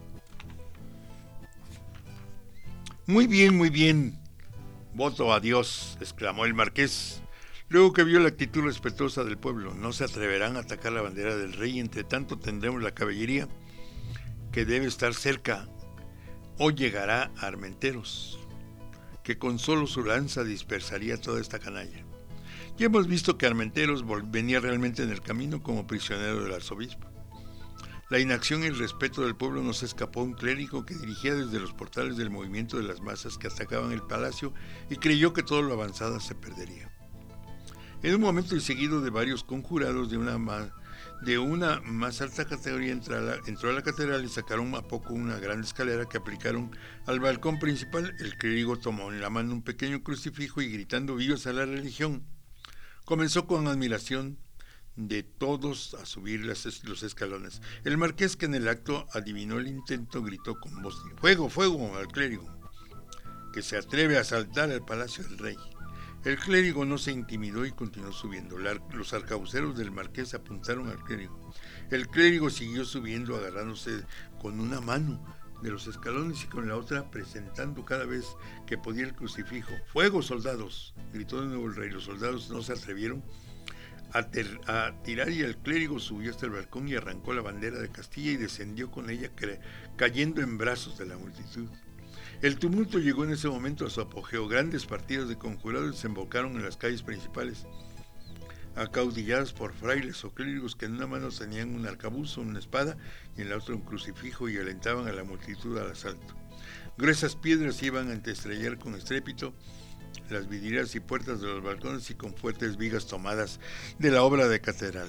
Speaker 1: Muy bien, muy bien, voto a Dios, exclamó el marqués, luego que vio la actitud respetuosa del pueblo. No se atreverán a atacar la bandera del rey, entre tanto tendremos la caballería, que debe estar cerca, o llegará a Armenteros, que con solo su lanza dispersaría toda esta canalla. Ya hemos visto que Armenteros venía realmente en el camino como prisionero del arzobispo. La inacción y el respeto del pueblo no se escapó a un clérigo que dirigía desde los portales del movimiento de las masas que atacaban el palacio y creyó que todo lo avanzado se perdería. En un momento y seguido de varios conjurados de una más, de una más alta categoría entró a, la, entró a la catedral y sacaron a poco una gran escalera que aplicaron al balcón principal. El clérigo tomó en la mano un pequeño crucifijo y, gritando vivas a la religión, comenzó con admiración de todos a subir las, los escalones. El marqués, que en el acto adivinó el intento, gritó con voz: «¡Fuego, fuego!» al clérigo, que se atreve a asaltar el palacio del rey. El clérigo no se intimidó y continuó subiendo. Los arcabuceros del marqués apuntaron al clérigo. El clérigo siguió subiendo, agarrándose con una mano de los escalones y con la otra presentando cada vez que podía el crucifijo. «¡Fuego, soldados!», gritó de nuevo el rey. Los soldados no se atrevieron a, ter- a tirar y el clérigo subió hasta el balcón y arrancó la bandera de Castilla y descendió con ella, cayendo en brazos de la multitud. El tumulto llegó en ese momento a su apogeo. Grandes partidas de conjurados desembocaron en las calles principales, acaudilladas por frailes o clérigos que en una mano tenían un arcabuzo, una espada, y en la otra un crucifijo, y alentaban a la multitud al asalto. Gruesas piedras iban a estrellar con estrépito las vidrieras y puertas de los balcones, y con fuertes vigas tomadas de la obra de catedral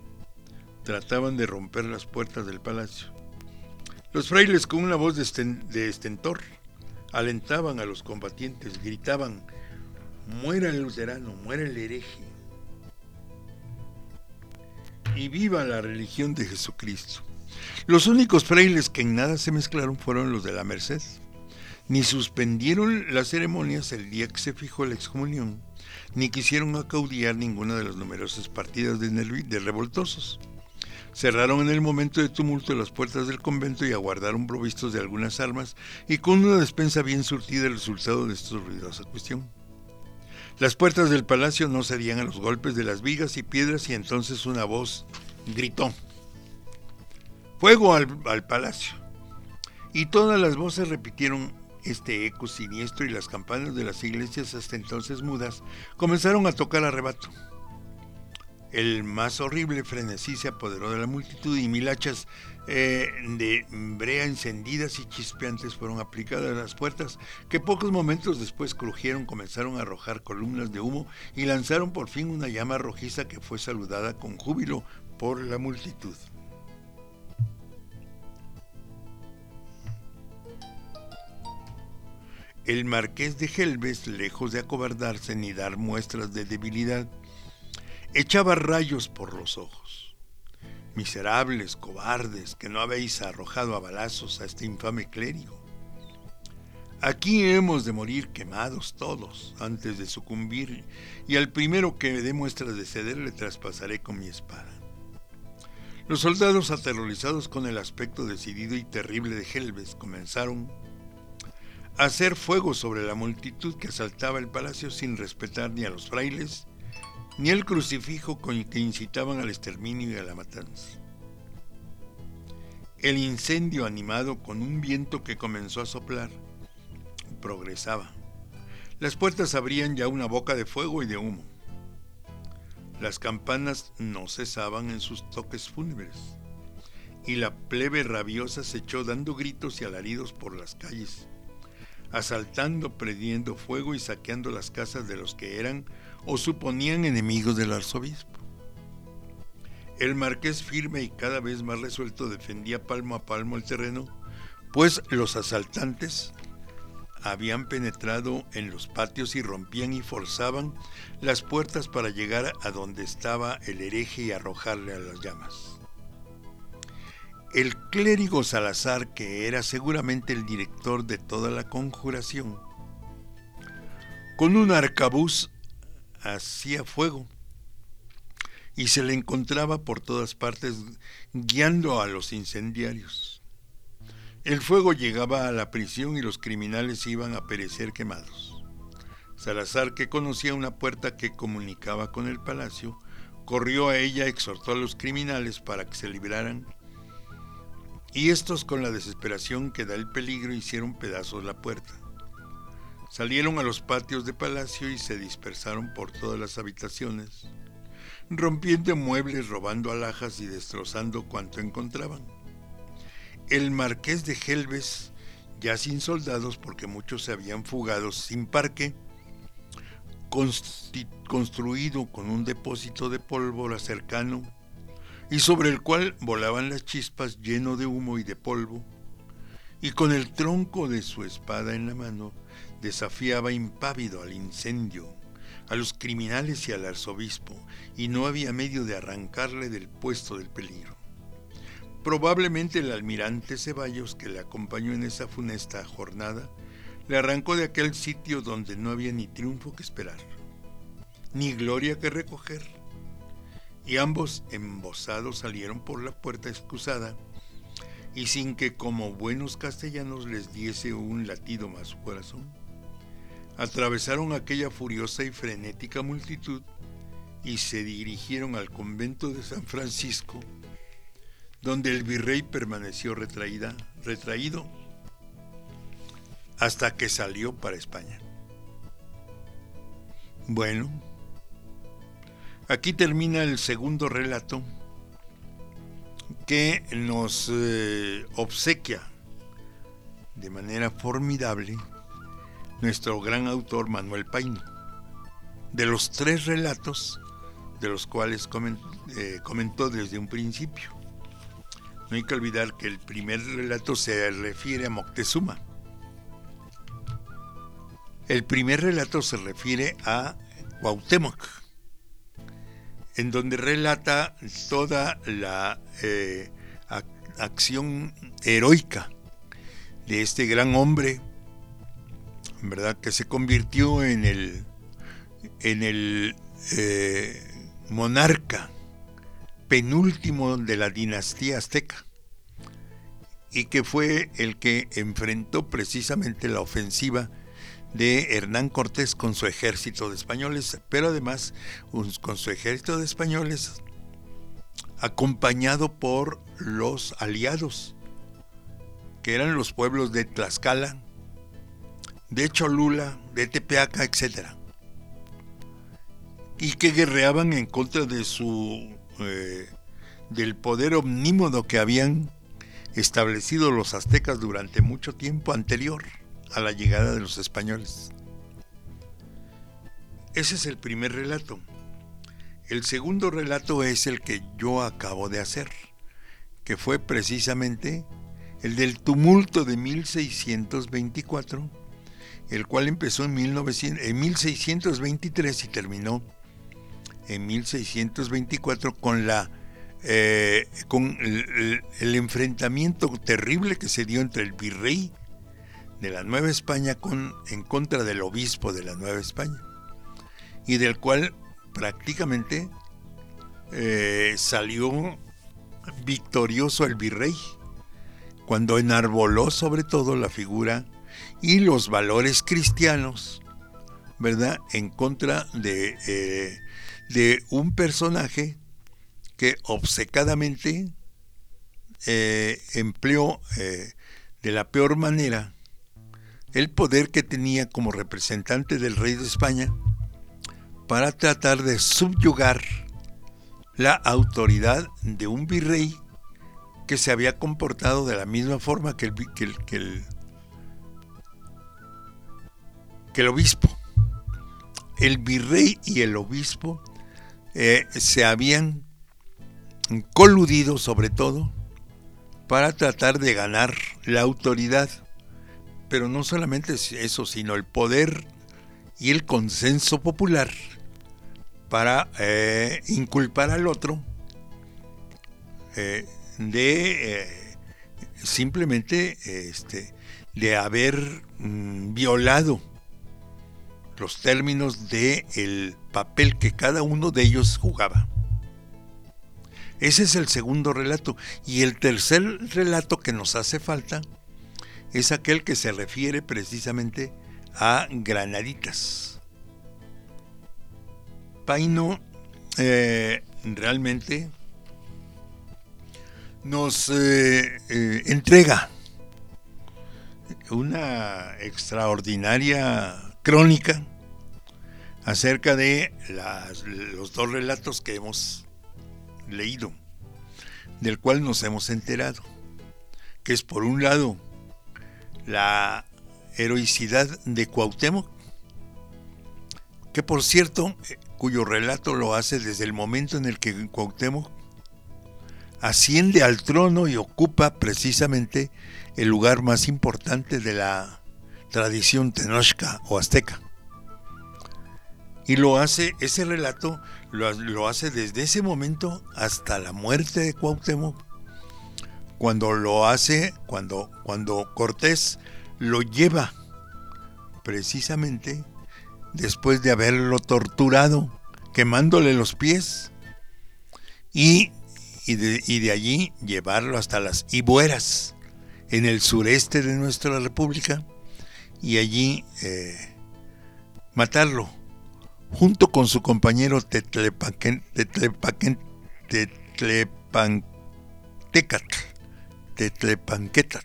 Speaker 1: trataban de romper las puertas del palacio. Los frailes, con una voz de, esten- de estentor, alentaban a los combatientes, gritaban: «Muera el luterano, muera el hereje, y viva la religión de Jesucristo». Los únicos frailes que en nada se mezclaron fueron los de la Merced. Ni suspendieron las ceremonias el día que se fijó la excomunión, ni quisieron acaudillar ninguna de las numerosas partidas de, nervi- de revoltosos. Cerraron en el momento de tumulto las puertas del convento y aguardaron provistos de algunas armas y con una despensa bien surtida el resultado de esta ruidosa cuestión. Las puertas del palacio no cedían a los golpes de las vigas y piedras y entonces una voz gritó: ¡Fuego al, al palacio! Y todas las voces repitieron este eco siniestro y las campanas de las iglesias, hasta entonces mudas, comenzaron a tocar a rebato. El más horrible frenesí se apoderó de la multitud y mil hachas eh, de brea encendidas y chispeantes fueron aplicadas a las puertas, que pocos momentos después crujieron, comenzaron a arrojar columnas de humo y lanzaron por fin una llama rojiza que fue saludada con júbilo por la multitud. El marqués de Gelbes, lejos de acobardarse ni dar muestras de debilidad, echaba rayos por los ojos. Miserables, cobardes, que no habéis arrojado a balazos a este infame clérigo. Aquí hemos de morir quemados todos antes de sucumbir, y al primero que dé muestras de ceder le traspasaré con mi espada. Los soldados, aterrorizados con el aspecto decidido y terrible de Gelbes, comenzaron a hacer fuego sobre la multitud que asaltaba el palacio sin respetar ni a los frailes ni el crucifijo con que incitaban al exterminio y a la matanza. El incendio, animado con un viento que comenzó a soplar, progresaba. Las puertas abrían ya una boca de fuego y de humo. Las campanas no cesaban en sus toques fúnebres, y la plebe rabiosa se echó dando gritos y alaridos por las calles, asaltando, prendiendo fuego y saqueando las casas de los que eran o suponían enemigos del arzobispo. El marqués, firme y cada vez más resuelto, defendía palmo a palmo el terreno, pues los asaltantes habían penetrado en los patios y rompían y forzaban las puertas para llegar a donde estaba el hereje y arrojarle a las llamas. El clérigo Salazar, que era seguramente el director de toda la conjuración, con un arcabuz hacía fuego y se le encontraba por todas partes guiando a los incendiarios. El fuego llegaba a la prisión y los criminales iban a perecer quemados. Salazar, que conocía una puerta que comunicaba con el palacio, corrió a ella, exhortó a los criminales para que se libraran, y estos, con la desesperación que da el peligro, hicieron pedazos la puerta. Salieron a los patios de palacio y se dispersaron por todas las habitaciones, rompiendo muebles, robando alhajas y destrozando cuanto encontraban. El marqués de Gelbes, ya sin soldados porque muchos se habían fugado sin parque, construido con un depósito de pólvora cercano y sobre el cual volaban las chispas, lleno de humo y de polvo, y con el tronco de su espada en la mano desafiaba impávido al incendio, a los criminales y al arzobispo, y no había medio de arrancarle del puesto del peligro. Probablemente el almirante Ceballos, que le acompañó en esa funesta jornada, le arrancó de aquel sitio donde no había ni triunfo que esperar, ni gloria que recoger, y ambos embosados salieron por la puerta excusada, y sin que como buenos castellanos les diese un latido más su corazón, atravesaron aquella furiosa y frenética multitud y se dirigieron al convento de San Francisco, donde el virrey permaneció retraída, retraído hasta que salió para España. Bueno, aquí termina el segundo relato que nos eh, obsequia de manera formidable nuestro gran autor Manuel Paino. De los tres relatos de los cuales coment, eh, comentó desde un principio. No hay que olvidar que el primer relato se refiere a Moctezuma. El primer relato se refiere a Cuauhtémoc, en donde relata toda la eh, ac- acción heroica de este gran hombre, ¿verdad?, que se convirtió en el, en el eh, monarca penúltimo de la dinastía azteca, y que fue el que enfrentó precisamente la ofensiva de Hernán Cortés con su ejército de españoles, pero además con su ejército de españoles acompañado por los aliados, que eran los pueblos de Tlaxcala, de Cholula, de Tepeaca, etcétera, y que guerreaban en contra de su eh, del poder omnímodo que habían establecido los aztecas durante mucho tiempo anterior a la llegada de los españoles. Ese es el primer relato. El segundo relato es el que yo acabo de hacer, que fue precisamente el del tumulto de mil seiscientos veinticuatro, el cual empezó en, mil novecientos, en mil seiscientos veintitrés y terminó en mil seiscientos veinticuatro con la eh, con el, el enfrentamiento terrible que se dio entre el virrey de la Nueva España con, en contra del obispo de la Nueva España, y del cual prácticamente eh, salió victorioso el virrey cuando enarboló sobre todo la figura y los valores cristianos, ¿verdad?, en contra de, eh, de un personaje que obcecadamente eh, empleó eh, de la peor manera el poder que tenía como representante del rey de España para tratar de subyugar la autoridad de un virrey que se había comportado de la misma forma que el, que el, que el, que el obispo. El virrey y el obispo eh, se habían coludido sobre todo para tratar de ganar la autoridad, pero no solamente eso, sino el poder y el consenso popular para eh, inculpar al otro eh, de eh, simplemente este, de haber mm, violado los términos del papel que cada uno de ellos jugaba. Ese es el segundo relato. Y el tercer relato que nos hace falta es aquel que se refiere precisamente a Granaditas. Paino eh, realmente nos eh, eh, entrega una extraordinaria crónica acerca de las, los dos relatos que hemos leído, del cual nos hemos enterado, que es por un lado la heroicidad de Cuauhtémoc, que por cierto, cuyo relato lo hace desde el momento en el que Cuauhtémoc asciende al trono y ocupa precisamente el lugar más importante de la tradición tenochca o azteca. Y lo hace, ese relato lo, lo hace desde ese momento hasta la muerte de Cuauhtémoc, cuando lo hace, cuando, cuando Cortés lo lleva precisamente después de haberlo torturado, quemándole los pies, y, y, de, y de allí llevarlo hasta las Ibueras, en el sureste de nuestra república, y allí eh, matarlo, junto con su compañero Tetlepanquetl, Tetlepanquetl.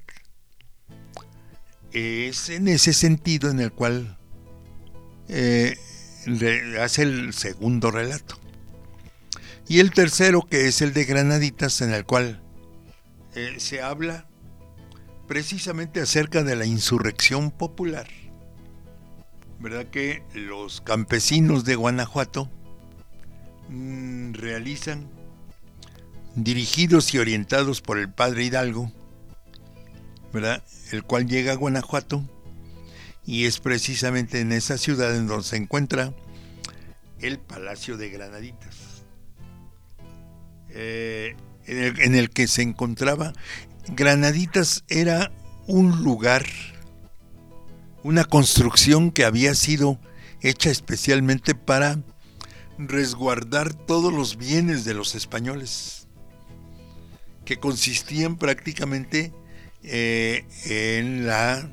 Speaker 1: Es en ese sentido en el cual eh, hace el segundo relato. Y el tercero, que es el de Granaditas, en el cual eh, se habla precisamente acerca de la insurrección popular, ¿verdad? Que los campesinos de Guanajuato mmm, realizan, dirigidos y orientados por el padre Hidalgo, ¿verdad?, el cual llega a Guanajuato, y es precisamente en esa ciudad en donde se encuentra el Palacio de Granaditas, eh, en, el, en el que se encontraba. Granaditas era un lugar, una construcción que había sido hecha especialmente para resguardar todos los bienes de los españoles, que consistían prácticamente eh, en la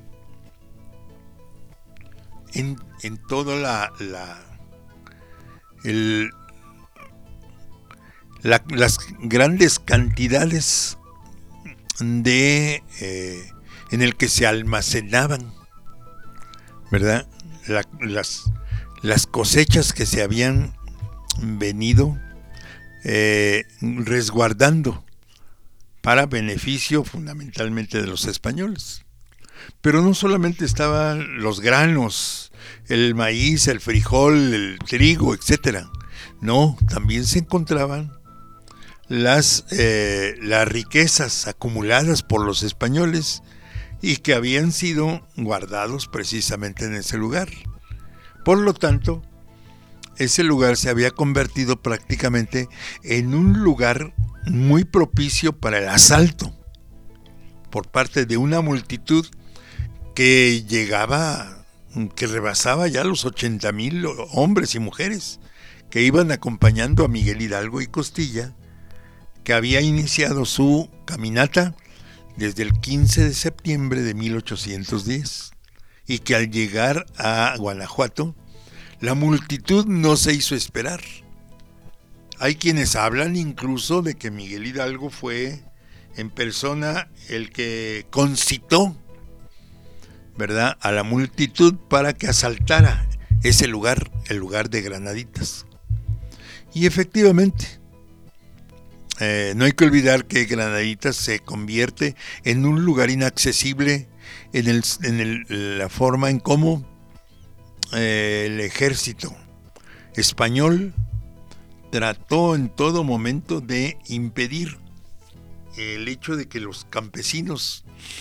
Speaker 1: en, en toda la, la, el, la las grandes cantidades de eh, en el que se almacenaban, ¿verdad? La, las, las cosechas que se habían venido eh, resguardando para beneficio fundamentalmente de los españoles. Pero no solamente estaban los granos, el maíz, el frijol, el trigo, etcétera. No, también se encontraban las, eh, las riquezas acumuladas por los españoles y que habían sido guardados precisamente en ese lugar. Por lo tanto, ese lugar se había convertido prácticamente en un lugar muy propicio para el asalto por parte de una multitud que llegaba, que rebasaba ya los ochenta mil hombres y mujeres que iban acompañando a Miguel Hidalgo y Costilla, que había iniciado su caminata desde el quince de septiembre de mil ochocientos diez y que al llegar a Guanajuato la multitud no se hizo esperar. Hay quienes hablan incluso de que Miguel Hidalgo fue en persona el que concitó, ¿verdad?, a la multitud para que asaltara ese lugar, el lugar de Granaditas. Y efectivamente, eh, no hay que olvidar que Granaditas se convierte en un lugar inaccesible en, el, en el, la forma en cómo eh, el ejército español trató en todo momento de impedir el hecho de que los campesinos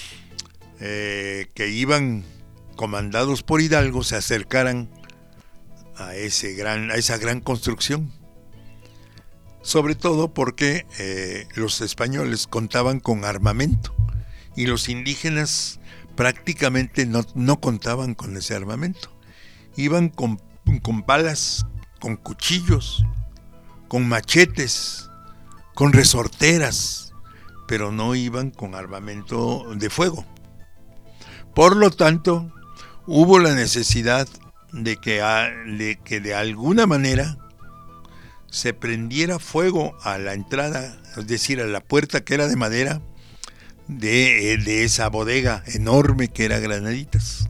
Speaker 1: eh, que iban comandados por Hidalgo se acercaran a ese gran, a esa gran construcción. Sobre todo porque eh, los españoles contaban con armamento y los indígenas prácticamente no, no contaban con ese armamento. Iban con, con palas, con cuchillos, con machetes, con resorteras, pero no iban con armamento de fuego. Por lo tanto, hubo la necesidad de que, de que de alguna manera se prendiera fuego a la entrada, es decir, a la puerta que era de madera de, de esa bodega enorme que era Granaditas.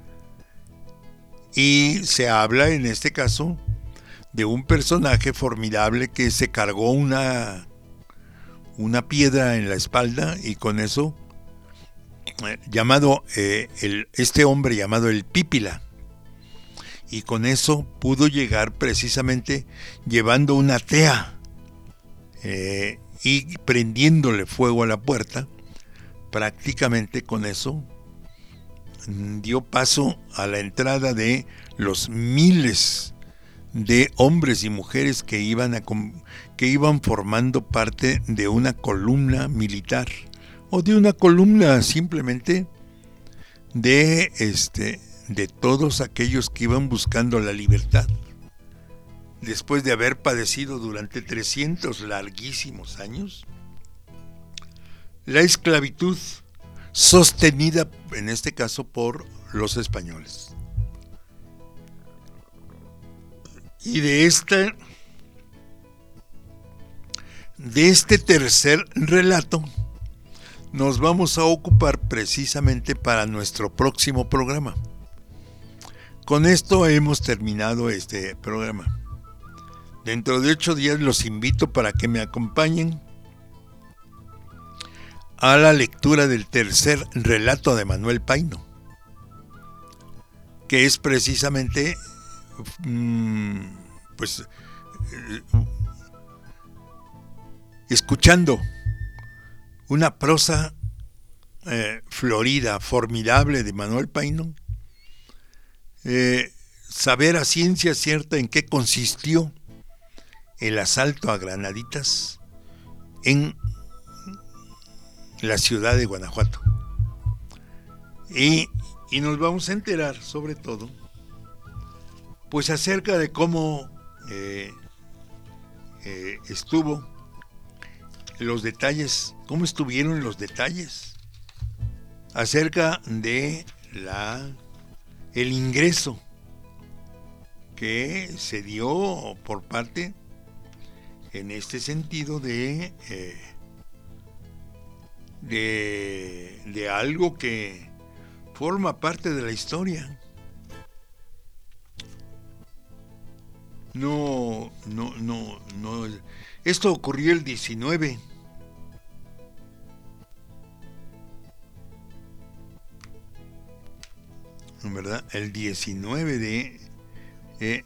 Speaker 1: Y se habla en este caso de un personaje formidable que se cargó una, una piedra en la espalda y con eso, eh, llamado, eh, el, este hombre llamado el Pípila, y con eso pudo llegar precisamente llevando una tea eh, y prendiéndole fuego a la puerta. Prácticamente con eso dio paso a la entrada de los miles de hombres y mujeres que iban, a, que iban formando parte de una columna militar o de una columna simplemente de este de todos aquellos que iban buscando la libertad después de haber padecido durante trescientos larguísimos años la esclavitud sostenida en este caso por los españoles. Y de este de este tercer relato nos vamos a ocupar precisamente para nuestro próximo programa. Con esto hemos terminado este programa. Dentro de ocho días los invito para que me acompañen a la lectura del tercer relato de Manuel Paino, que es precisamente mmm, pues eh, escuchando una prosa eh, florida, formidable de Manuel Paino, eh, saber a ciencia cierta en qué consistió el asalto a Granaditas en la ciudad de Guanajuato. Y, y nos vamos a enterar sobre todo pues acerca de cómo eh, eh, estuvo, los detalles, cómo estuvieron los detalles acerca de la el ingreso que se dio por parte, en este sentido, de eh, de, de algo que forma parte de la historia. No, no, no, no. Esto ocurrió el diecinueve. ¿Verdad? El diecinueve de eh,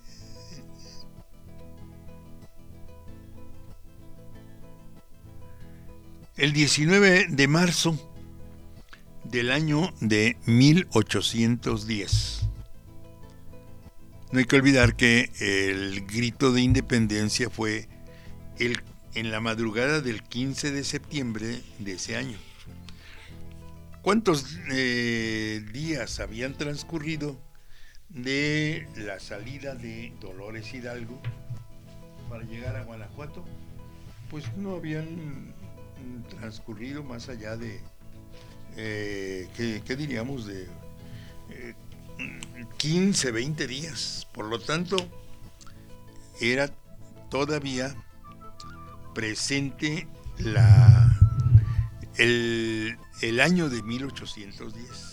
Speaker 1: el diecinueve de marzo del año de mil ochocientos diez. No hay que olvidar que el grito de independencia fue el, en la madrugada del quince de septiembre de ese año. ¿Cuántos eh, días habían transcurrido de la salida de Dolores Hidalgo para llegar a Guanajuato? Pues no habían transcurrido más allá de, eh, ¿qué, qué diríamos? De eh, quince, veinte días. Por lo tanto, era todavía presente la el, el año de mil ochocientos diez.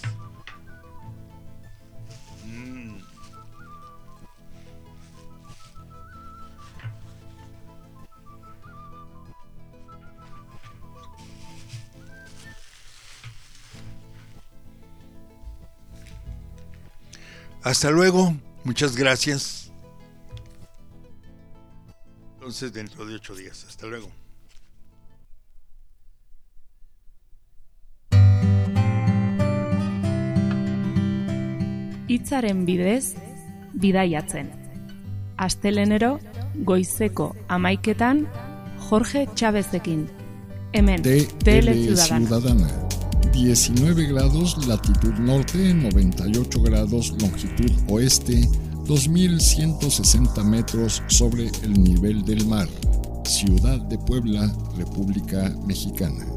Speaker 1: Mm. Hasta luego, muchas gracias. Entonces, dentro de ocho días. Hasta luego.
Speaker 2: Hitzaren bidez, bidaiatzen. Astelenero, goizeko hamaiketan, Jorge Chávezekin. Hemen,
Speaker 3: T L
Speaker 2: Ciudadana.
Speaker 3: Ciudadana. diecinueve grados latitud norte, noventa y ocho grados longitud oeste, dos mil ciento sesenta metros sobre el nivel del mar. Ciudad de Puebla, República Mexicana.